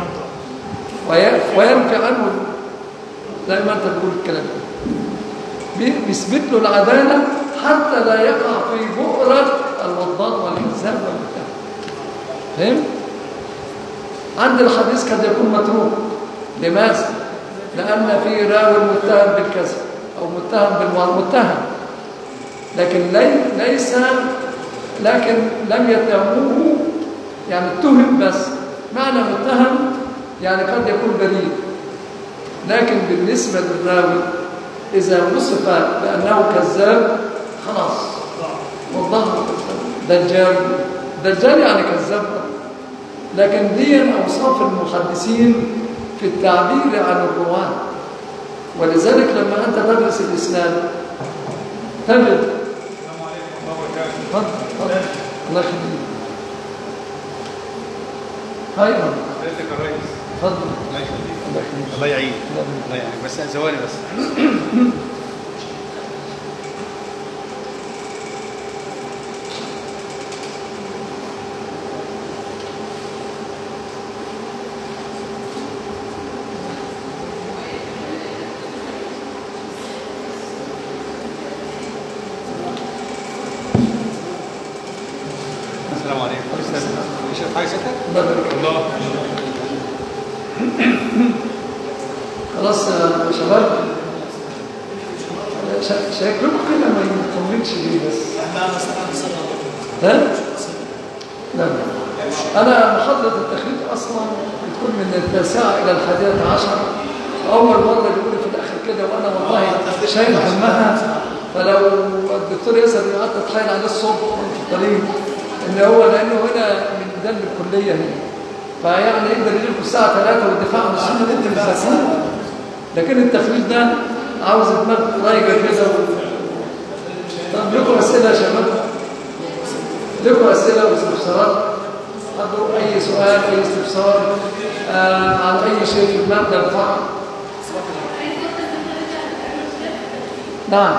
وينفي عنه، زي ما أنت تقول الكلام ده، بيثبت له العدالة حتى لا يقع في بؤرة الوضاء والكذاب والمتهم. فهم؟ عند الحديث قد يكون متروك. لماذا؟ لأن في راوي متهم بالكذب أو متهم بالمتهم، لكن ليس لكن لم يتهموه، يعني اتهم بس. معنى متهم يعني قد يكون بريء، لكن بالنسبة للراوي إذا وصف بأنه كذاب خلاص والله دجال. دجال يعني كذاب. لكن دي أوصاف المحدثين في التعبير عن الرواة. ولذلك لما أنت تدرس الإسلام تجد السلام عليكم ورحمة الله وبركاته. تفضل الله يخليك. هاي حضرتك يا ريس. تفضل الله يخليك. الله يخليك. الله يعين. الله يعين. بس ثواني بس. السلام عليكم. شايف حاجة ستة؟ الله. خلاص يا شباب، شكلكم كده ما يطمنش ليه بس. ها؟ لا أنا محاضرة التخريج أصلا بتكون من التاسعة إلى الحادية عشر. أول مرة يقولوا في الآخر كده، وأنا والله شايل همها. فلو الدكتور ياسر قعدت أتحايل عليه الصبح في الطريق إن هو لأنه هنا من ده الكلية هنا، فيعني يقدر يجي لكم الساعة ثلاثة والدفاع عن السنة اللي أنت بتذاكرها. لكن التخريج ده عاوز دماغ رايقة كده. طب لكم أسئلة يا شباب؟ لكم أسئلة واستفسارات؟ حضروا أي سؤال، أي استفسار آه عن أي شيء في المادة الفقه؟ نعم.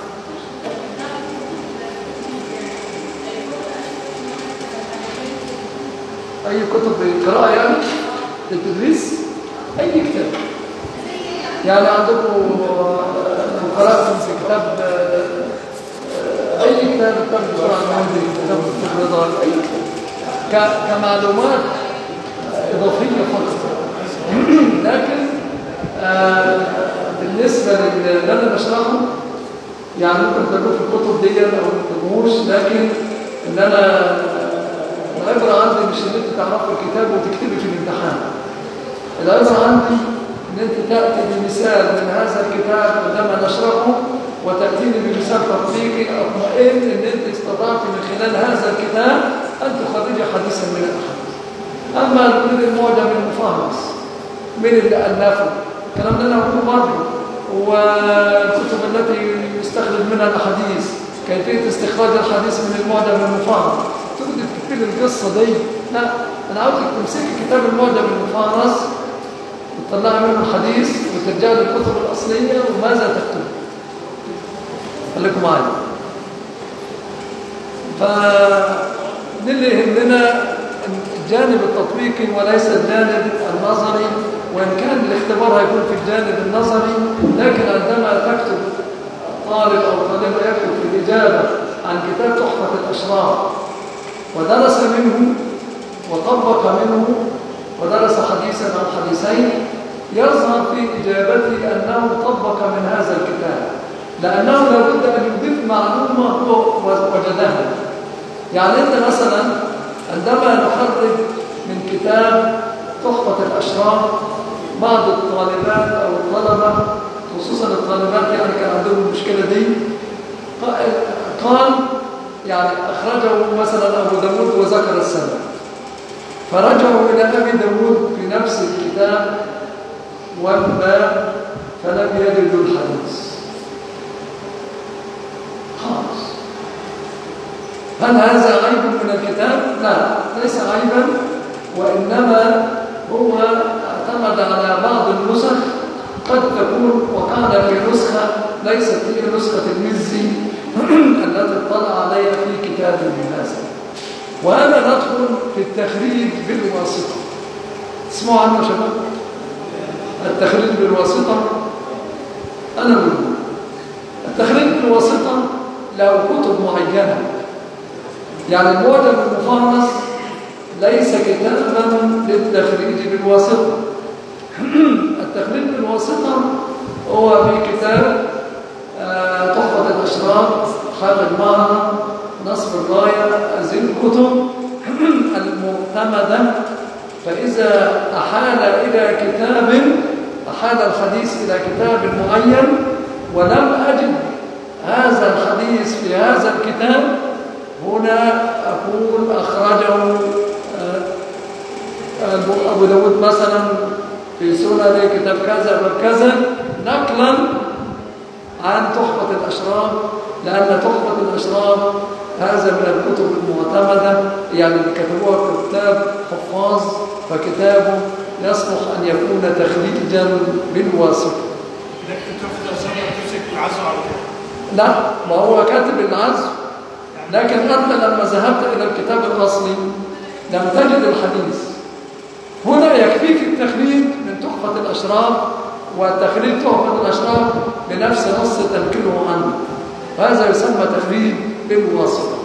أي كتب قراءة يعني للتدريس؟ أي كتاب يعني عندكم قرأتم في كتاب أي كتاب تبدو عن عندي كتاب الرضا، أي كتاب كمعلومات إضافية فقط. لكن آه بالنسبة للي أنا بشرحه يعني ممكن تقول في الكتب دي أو ما تقولوش، لكن إن أنا العبرة عندي مش إن أنت تعرفي الكتاب وتكتبي في الامتحان. العبرة عندي إن أنت تأتي بمثال من هذا الكتاب عندما نشرحه وتأتيني بمثال تطبيقي أطمئن إن أنت استطعت من خلال هذا الكتاب أن تخرج حديثا من الأحاديث. أما من المعجم المفهرس من اللي ألفه الكلام ده أنا أقوله برضه، والكتب التي يستخرج منها الأحاديث كيفية استخراج الحديث من المعجم المفهرس، تقعد تكتب القصة دي؟ لا، أنا عاوزك تمسكي كتاب المعجم المفهرس وتطلعي منه الحديث وترجعي للكتب الأصلية وماذا تكتب. خليكم معايا. فاللي يهمنا الجانب التطبيقي وليس الجانب النظري، وإن كان الاختبار هيكون في الجانب النظري، لكن عندما تكتب طالب أو طالبة يكتب في الإجابة عن كتاب تحفة الأشراف ودرس منه وطبق منه ودرس حديثا أو حديثين، يظهر في إجابته أنه طبق من هذا الكتاب، لأنه لابد أن يضيف معلومة هو وجدها. يعني أنت مثلا عندما نخرج من كتاب تحفة الأشراف بعض الطالبات أو الطلبة خصوصا الطالبات يعني كان عندهم المشكلة دي، قال يعني أخرجه مثلا أبو داود وذكر السنة، فرجعوا إلى أبي داود في نفس الكتاب والباب فلم يجدوا الحديث خالص. هل هذا عيب من الكتاب؟ لا، ليس عيبا، وإنما هو اعتمد على بعض النسخ قد تكون وقال في نسخة ليست هي نسخة المزي التي اطلع عليها في كتاب المناسب. وهذا ندخل في التخريج بالواسطة. اسمعوا عنه شباب التخريج بالواسطة. أنا أقول التخريج بالواسطة له كتب معينة، يعني المعجم المفهرس ليس كتابا للتخريج بالواسطة. التخريج بالواسطة هو في كتاب تحفة الأشراف، حافظ مهرة، نصب الراية، هذه الكتب المعتمدة. فإذا أحال إلى كتاب أحال الحديث إلى كتاب معين ولم أجد هذا الحديث في هذا الكتاب، هنا أقول أخرجه أبو داود مثلا في سنن كتاب كذا وكذا نقلا عن تحفة الأشراف، لأن تحفة الأشراف هذا من الكتب المعتمدة، يعني اللي كتبوها كتاب حفاظ، فكتابه يصلح أن يكون تخريجا بالواسطة. لكن تحفة الأشراف تمسك العزو على كده؟ لا، ما هو كاتب العزو، لكن أنت لما ذهبت إلى الكتاب الأصلي لم تجد الحديث. هنا يكفيك التخريج من تحفة الأشراف، والتخريج تحفة الأشراف بنفس نص تنقله عنه، وهذا يسمى تخريج بالواسطة.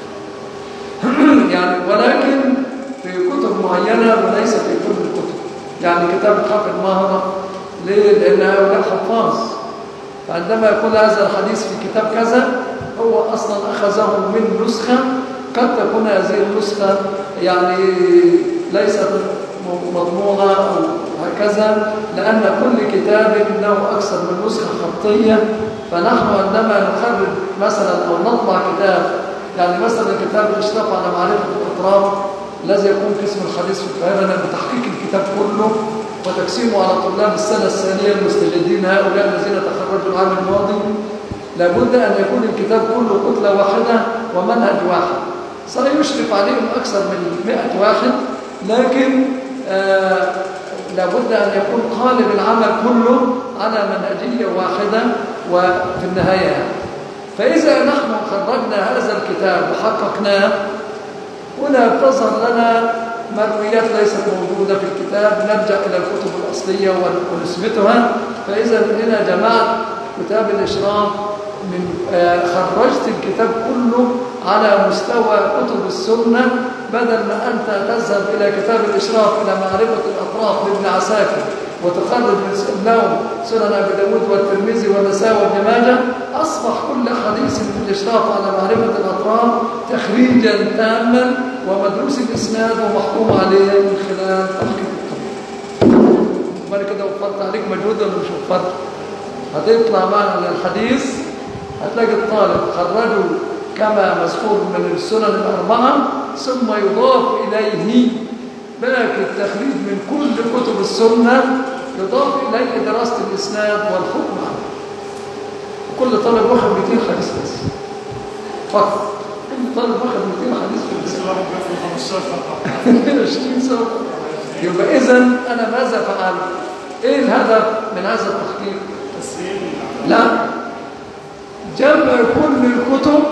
يعني ولكن في كتب معينة وليس في كل الكتب. يعني كتاب حافظ مهرة ليه؟ لأن هؤلاء حفاظ، فعندما يقول هذا الحديث في كتاب كذا هو أصلا أخذه من نسخة قد تكون هذه النسخة يعني ليست مضمونة أو هكذا، لأن كل كتاب له أكثر من نسخة خطية. فنحن عندما نخرج مثلا أو نطبع كتاب، يعني مثلا كتاب الإشراف على معرفة الأطراف الذي يكون قسم الحديث في القاهرة بتحقيق الكتاب كله وتقسيمه على طلاب السنة الثانية المستجدين هؤلاء الذين تخرجوا العام الماضي، لابد أن يكون الكتاب كله كتلة واحدة ومنهج واحد. سيشرف عليهم أكثر من مئة واحد، لكن آه لابد أن يكون قالب العمل كله على منهجية واحدة وفي النهاية. فإذا نحن خرجنا هذا الكتاب وحققناه، هنا بتظهر لنا مرويات ليست موجودة في الكتاب، نرجع إلى الكتب الأصلية ونثبتها. فإذا هنا جمعت كتاب الإشراف من آه خرجت الكتاب كله على مستوى كتب السنة، بدل ما أنت تذهب إلى كتاب الإشراف إلى معرفة الأطراف لابن عساكر وتخرج له سنن أبي داود والترمذي والنسائي وابن ماجه، أصبح كل حديث في الإشراف على معرفة الأطراف تخريجا تاما ومدروس الإسناد ومحكوم عليه من خلال تحقيق الطريق. وبعد كده وفرت عليك مجهود ولا مش وفرت؟ هتطلع معنا الحديث هتلاقي الطالب خرجه كما مذكور من السنن الأربعة، ثم يضاف إليه باقي التخريج من كل كتب السنة، يضاف إليه دراسة الإسناد والحكم عنه. كل طالب واخد مئتين حديث بس فقط. كل طالب واخد مئتين حديث في الإسناد. عشرين سنة. يبقى إذا أنا ماذا فعلت؟ إيه الهدف من هذا التحقيق؟ لا، جمع كل الكتب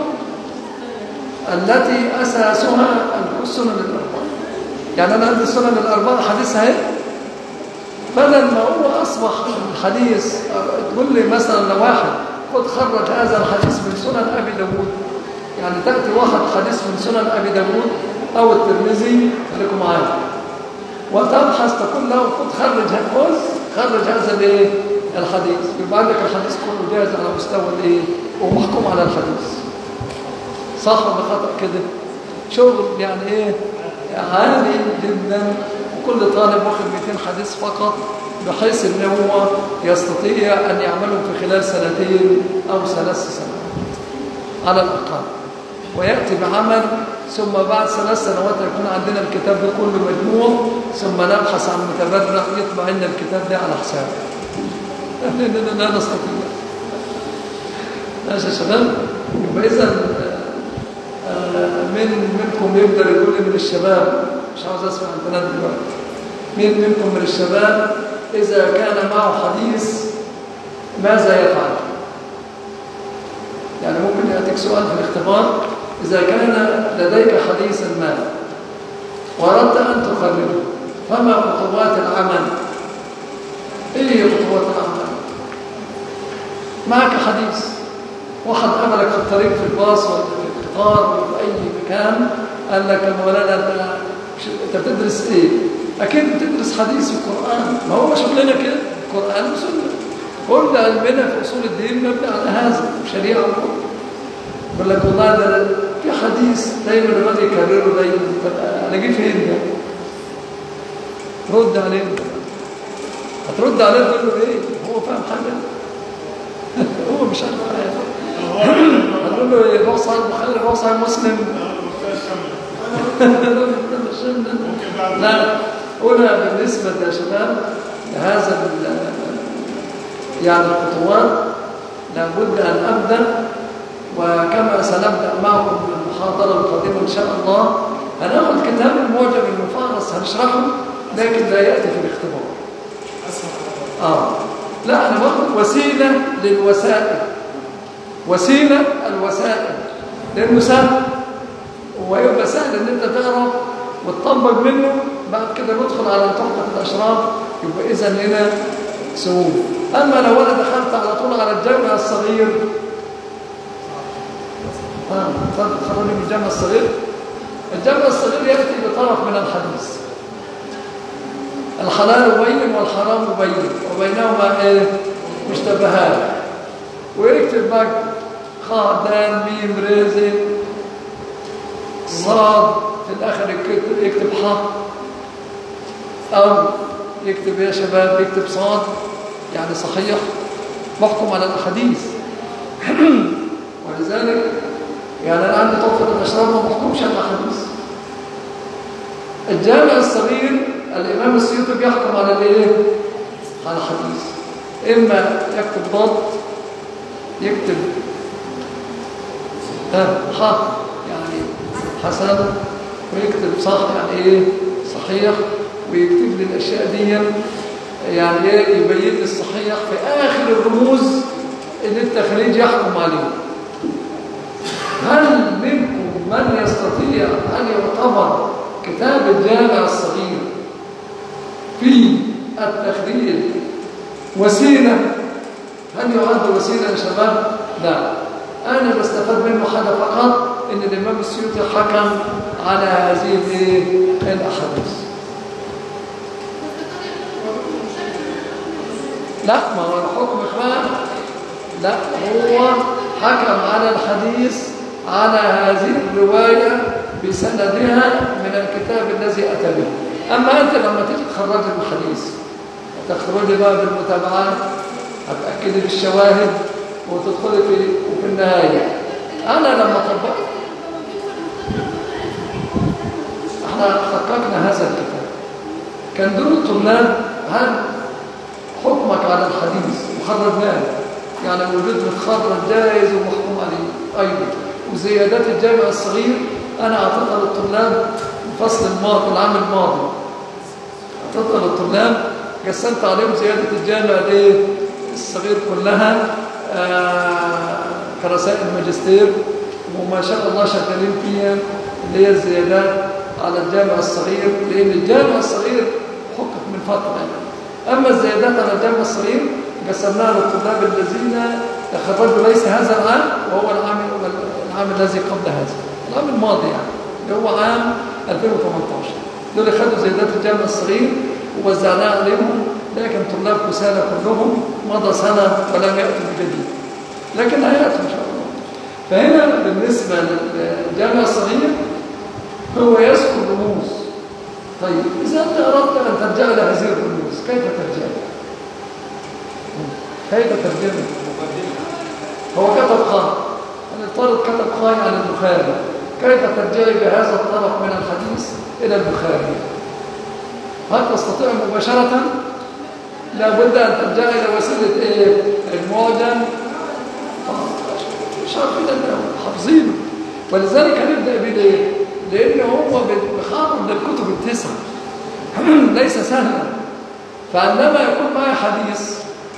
التي أساسها السنن الأربعة. يعني أنا عندي السنن الأربعة حديثها إيه؟ بدل ما هو أصبح الحديث تقول لي مثلا لو واحد قد خرج هذا الحديث من سنن أبي داود، يعني تأتي واحد حديث من سنن أبي داود أو الترمذي، خليكم معايا، وتبحث تقول له قد خرج خذ خرج هذا الايه الحديث، يبقى عندك الحديث كله جاهز على مستوى الايه ومحكوم على الحديث. صح ولا خطأ كده؟ شغل يعني ايه عالي جدا، وكل طالب واخد مئتين حديث فقط، بحيث ان هو يستطيع ان يعمله في خلال سنتين او ثلاث سنوات على الاقل، وياتي بعمل، ثم بعد ثلاث سنوات يكون عندنا الكتاب ده كله مجموع، ثم نبحث عن متبرع يطبع لنا الكتاب ده على حسابه. لاننا لا نستطيع. ماشي يا شباب؟ يبقى اذا من منكم يقدر يقول لي من الشباب، مش عاوز اسمع البنات دلوقتي، مين منكم من الشباب اذا كان معه حديث ماذا يفعل؟ يعني ممكن ياتيك سؤال في الاختبار، إذا كان لديك حديثا ما وأردت أن تخرجه، فما خطوات العمل؟ إيه هي خطوات العمل؟ معك حديث، واحد قابلك في الطريق في الباص ولا في القطار ولا في أي مكان، قال لك يا مولانا أنت أنت بتدرس إيه؟ أكيد بتدرس حديث القرآن، ما هو شغلنا كده، القرآن وسنة. كل علمنا في أصول الدين مبني على هذا، شريعة وقرآن. يقول لك والله ده في حديث دايما الراجل يكرره دايما، انا اجي فين ده؟ رد عليه، هترد عليه تقول له ايه؟ هو فاهم حاجه؟ هو مش عارف حاجه. هتقول له ايه؟ روح صحيح البخاري، روح صحيح مسلم. لا، هنا بالنسبه يا شباب لهذا يعني الخطوات لابد ان ابدا، وكما سنبدأ معكم المحاضرة القادمة إن شاء الله هناخد كتاب المعجم المفارس هنشرحه، لكن لا يأتي في الاختبار. آه لا، أنا باخد وسيلة للوسائل، وسيلة الوسائل، لأنه سهل ويبقى سهل إن أنت تعرف وتطبق منه، بعد كده ندخل على تحفة الأشراف، يبقى إذا هنا سهول. أما لو أنا دخلت على طول على الجامع الصغير، تخرجني من الجامع الصغير. الجامع الصغير يأتي بطرف من الحديث، الحلال بين والحرام بين وبينهما ايه مشتبهات، ويكتب بقى خاء دال ميم رازق صاد، في الاخر يكتب, يكتب حاء، او يكتب يا شباب يكتب صاد، يعني صحيح محكم على الحديث. ولذلك يعني أنا عندي طفل الأشرار ما محكومش على الحديث. الجامع الصغير الإمام السيوطي بيحكم على الإيه؟ على الحديث، إما يكتب ضد، يكتب حق يعني حسن، ويكتب صح يعني إيه صحيح، ويكتب لي الأشياء دي يعني إيه يبين لي الصحيح في آخر الرموز اللي التخريج يحكم عليه. هل منكم من يستطيع أن يعتبر كتاب الجامع الصغير في التخريج وسيلة؟ هل يعد وسيلة يا شباب؟ لا، أنا بستفاد منه حاجة فقط، إن الإمام السيوطي حكم على هذه الأحاديث. لا، ما هو الحكم إخوان، لا، هو حكم على الحديث على هذه الرواية بسندها من الكتاب الذي أتى به. أما أنت لما تيجي تخرج الحديث تخرج بقى بالمتابعات، هتأكد بالشواهد، وتدخلي في وفي النهاية. أنا لما طبقت احنا حققنا هذا الكتاب، كان دور الطلاب هل حكمك على الحديث وخرجناه، يعني وجود متخرج جائز ومحكوم عليه أيضا، وزيادات الجامع الصغير أنا أعطيتها للطلاب الفصل الماضي العام الماضي، أعطيتها للطلاب قسمت عليهم زيادة الجامع الصغير كلها آه كرسائل ماجستير، وما شاء الله شغالين فيها اللي هي الزيادات على الجامع الصغير، لأن الجامع الصغير حقق من فترة يعني. أما الزيادات على الجامع الصغير قسمناها للطلاب الذين تخرجوا ليس هذا العام وهو العام العام الذي قبل هذا، العام الماضي يعني اللي هو عام ألفين وثمانية عشر، دول خدوا زيادات الجامع الصغير ووزعناها عليهم، لكن طلاب كسالى كلهم مضى سنة ولم يأتوا بجديد، لكن هيأتوا إن شاء الله. فهنا بالنسبة للجامع الصغير هو يذكر رموز. طيب إذا أنت أردت أن ترجع إلى هذه الرموز كيف ترجع؟ كيف ترجمه؟ هو كتب خاء، الطالب كتب خاء عن البخاري، كيف ترجعي بهذا الطرف من الحديث إلى البخاري؟ هل تستطيع مباشرة؟ لا بد أن ترجع إلى وسيلة إيه؟ المعجم، مش عارفين حافظينه، ولذلك هنبدأ بيه لأنه هو بخاطر للكتب التسعة ليس سهلا. فعندما يكون معي حديث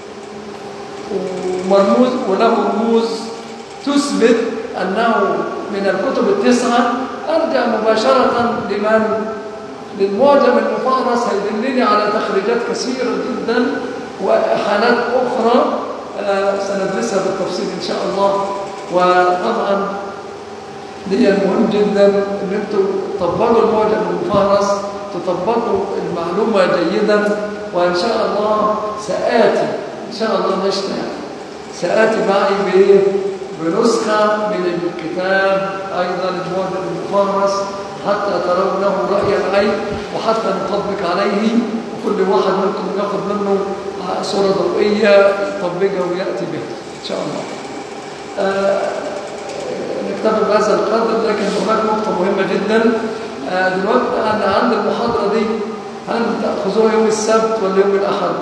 ومرموز وله رموز تثبت أنه من الكتب التسعة، أرجع مباشرة لمن؟ للمعجم المفهرس، هيدلني على تخريجات كثيرة جدا وحالات أخرى آه سندرسها بالتفصيل إن شاء الله. وطبعا دي المهم جدا أن أنتم تطبقوا المعجم المفهرس، تطبقوا المعلومة جيدا، وإن شاء الله سآتي إن شاء الله نشتغل سآتي معي بنسخة من الكتاب أيضا المعجم المفهرس حتى ترونه رأي العين وحتى نطبق عليه، وكل واحد منكم ياخذ منه صورة ضوئية يطبقها ويأتي بها إن شاء الله. آه نكتفي بهذا القدر، لكن هناك نقطة مهمة جدا. آه دلوقتي أنا عند المحاضرة دي هل تأخذوها يوم السبت ولا يوم الأحد؟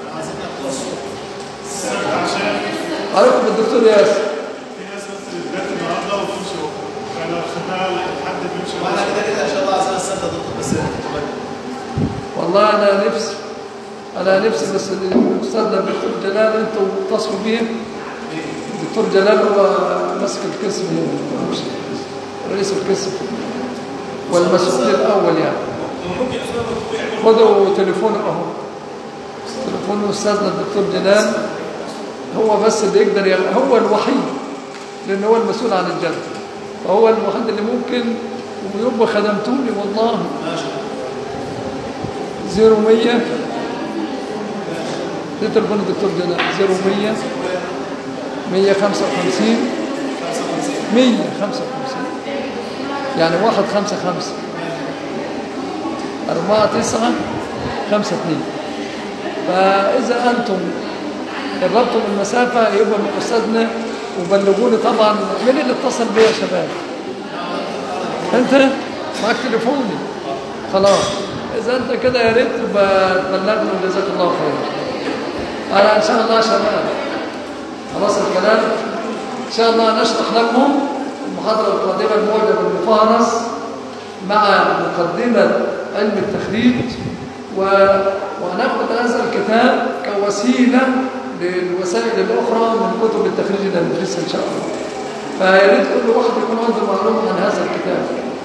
عليكم بالدكتور ياسر. في ناس بتبات النهارده وتمشي بكره، فانا خدناها لحد بيمشي بكره. وانا كده كده ان شاء الله عشان السبت دكتور بس. والله انا نفسي انا نفسي بس الاستاذنا الدكتور جلال انتوا اتصلوا بيه. الدكتور جلال هو ماسك القسم هنا، رئيس القسم والمسؤول الاول يعني. خدوا تليفونه اهو، تليفون استاذنا الدكتور جلال، هو بس اللي يقدر يعني، هو الوحيد لان هو المسؤول عن الجد، فهو الوحيد اللي ممكن ويبقى خدمتوني والله. زيرو مية ده تليفون الدكتور جلال، زيرو مية مية خمسة وخمسين مية خمسة وخمسين يعني واحد خمسة خمسة أربعة تسعة خمسة اتنين. فإذا أنتم قربتم المسافة يبقى من أستاذنا وبلغوني طبعا. مين اللي اتصل بيا يا شباب؟ أنت معك تليفوني خلاص. إذا أنت كده يا ريت تبلغنا وجزاك الله خير. أنا إن شاء الله يا شباب خلاص الكلام، إن شاء الله نشرح لكم المحاضرة القادمة المعجم المفهرس مع مقدمة علم التخريج، ونأخذ هذا الكتاب كوسيلة للوسائل الأخرى من كتب التخريج اللي ندرسها إن شاء الله. فيا ريت كل واحد يكون عنده معلومة عن هذا الكتاب.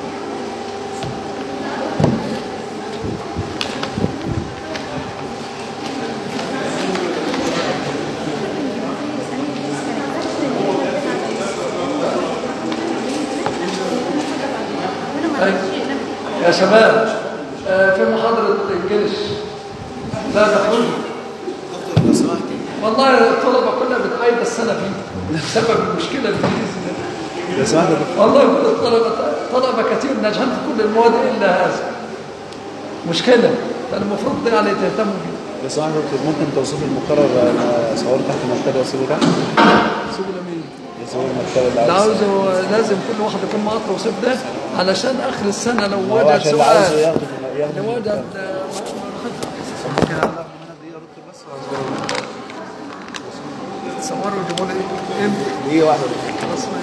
يا شباب في محاضرة الجيش لا تخرج دكتور لو سمحت. والله الطلبة كلها بتعيد السنة فيه بسبب المشكلة الإنجليزي ده. لو سمحت والله كل الطلبة طلبة كثير ناجحين في كل المواد إلا هذا مشكلة، فالمفروض ده يعني تهتموا بيه. لو سمحت دكتور ممكن توصيف المقرر انا صورت تحت المكتبه واصيبه تحت؟ سبل مين؟ يسوي المكتبه اللي ده عاوز عاوزه لازم كل واحد يكون معاه التوصيف ده علشان اخر السنه لو هو وجد عشان اللي عاوزه سؤال ياخده في- ياخده لو في وجد المكتبة. ممكن انا اخد منها دقيقه دكتور بس وأصبر. تصوروا يجيبوا لي امتى؟ دقيقه واحده. خلاص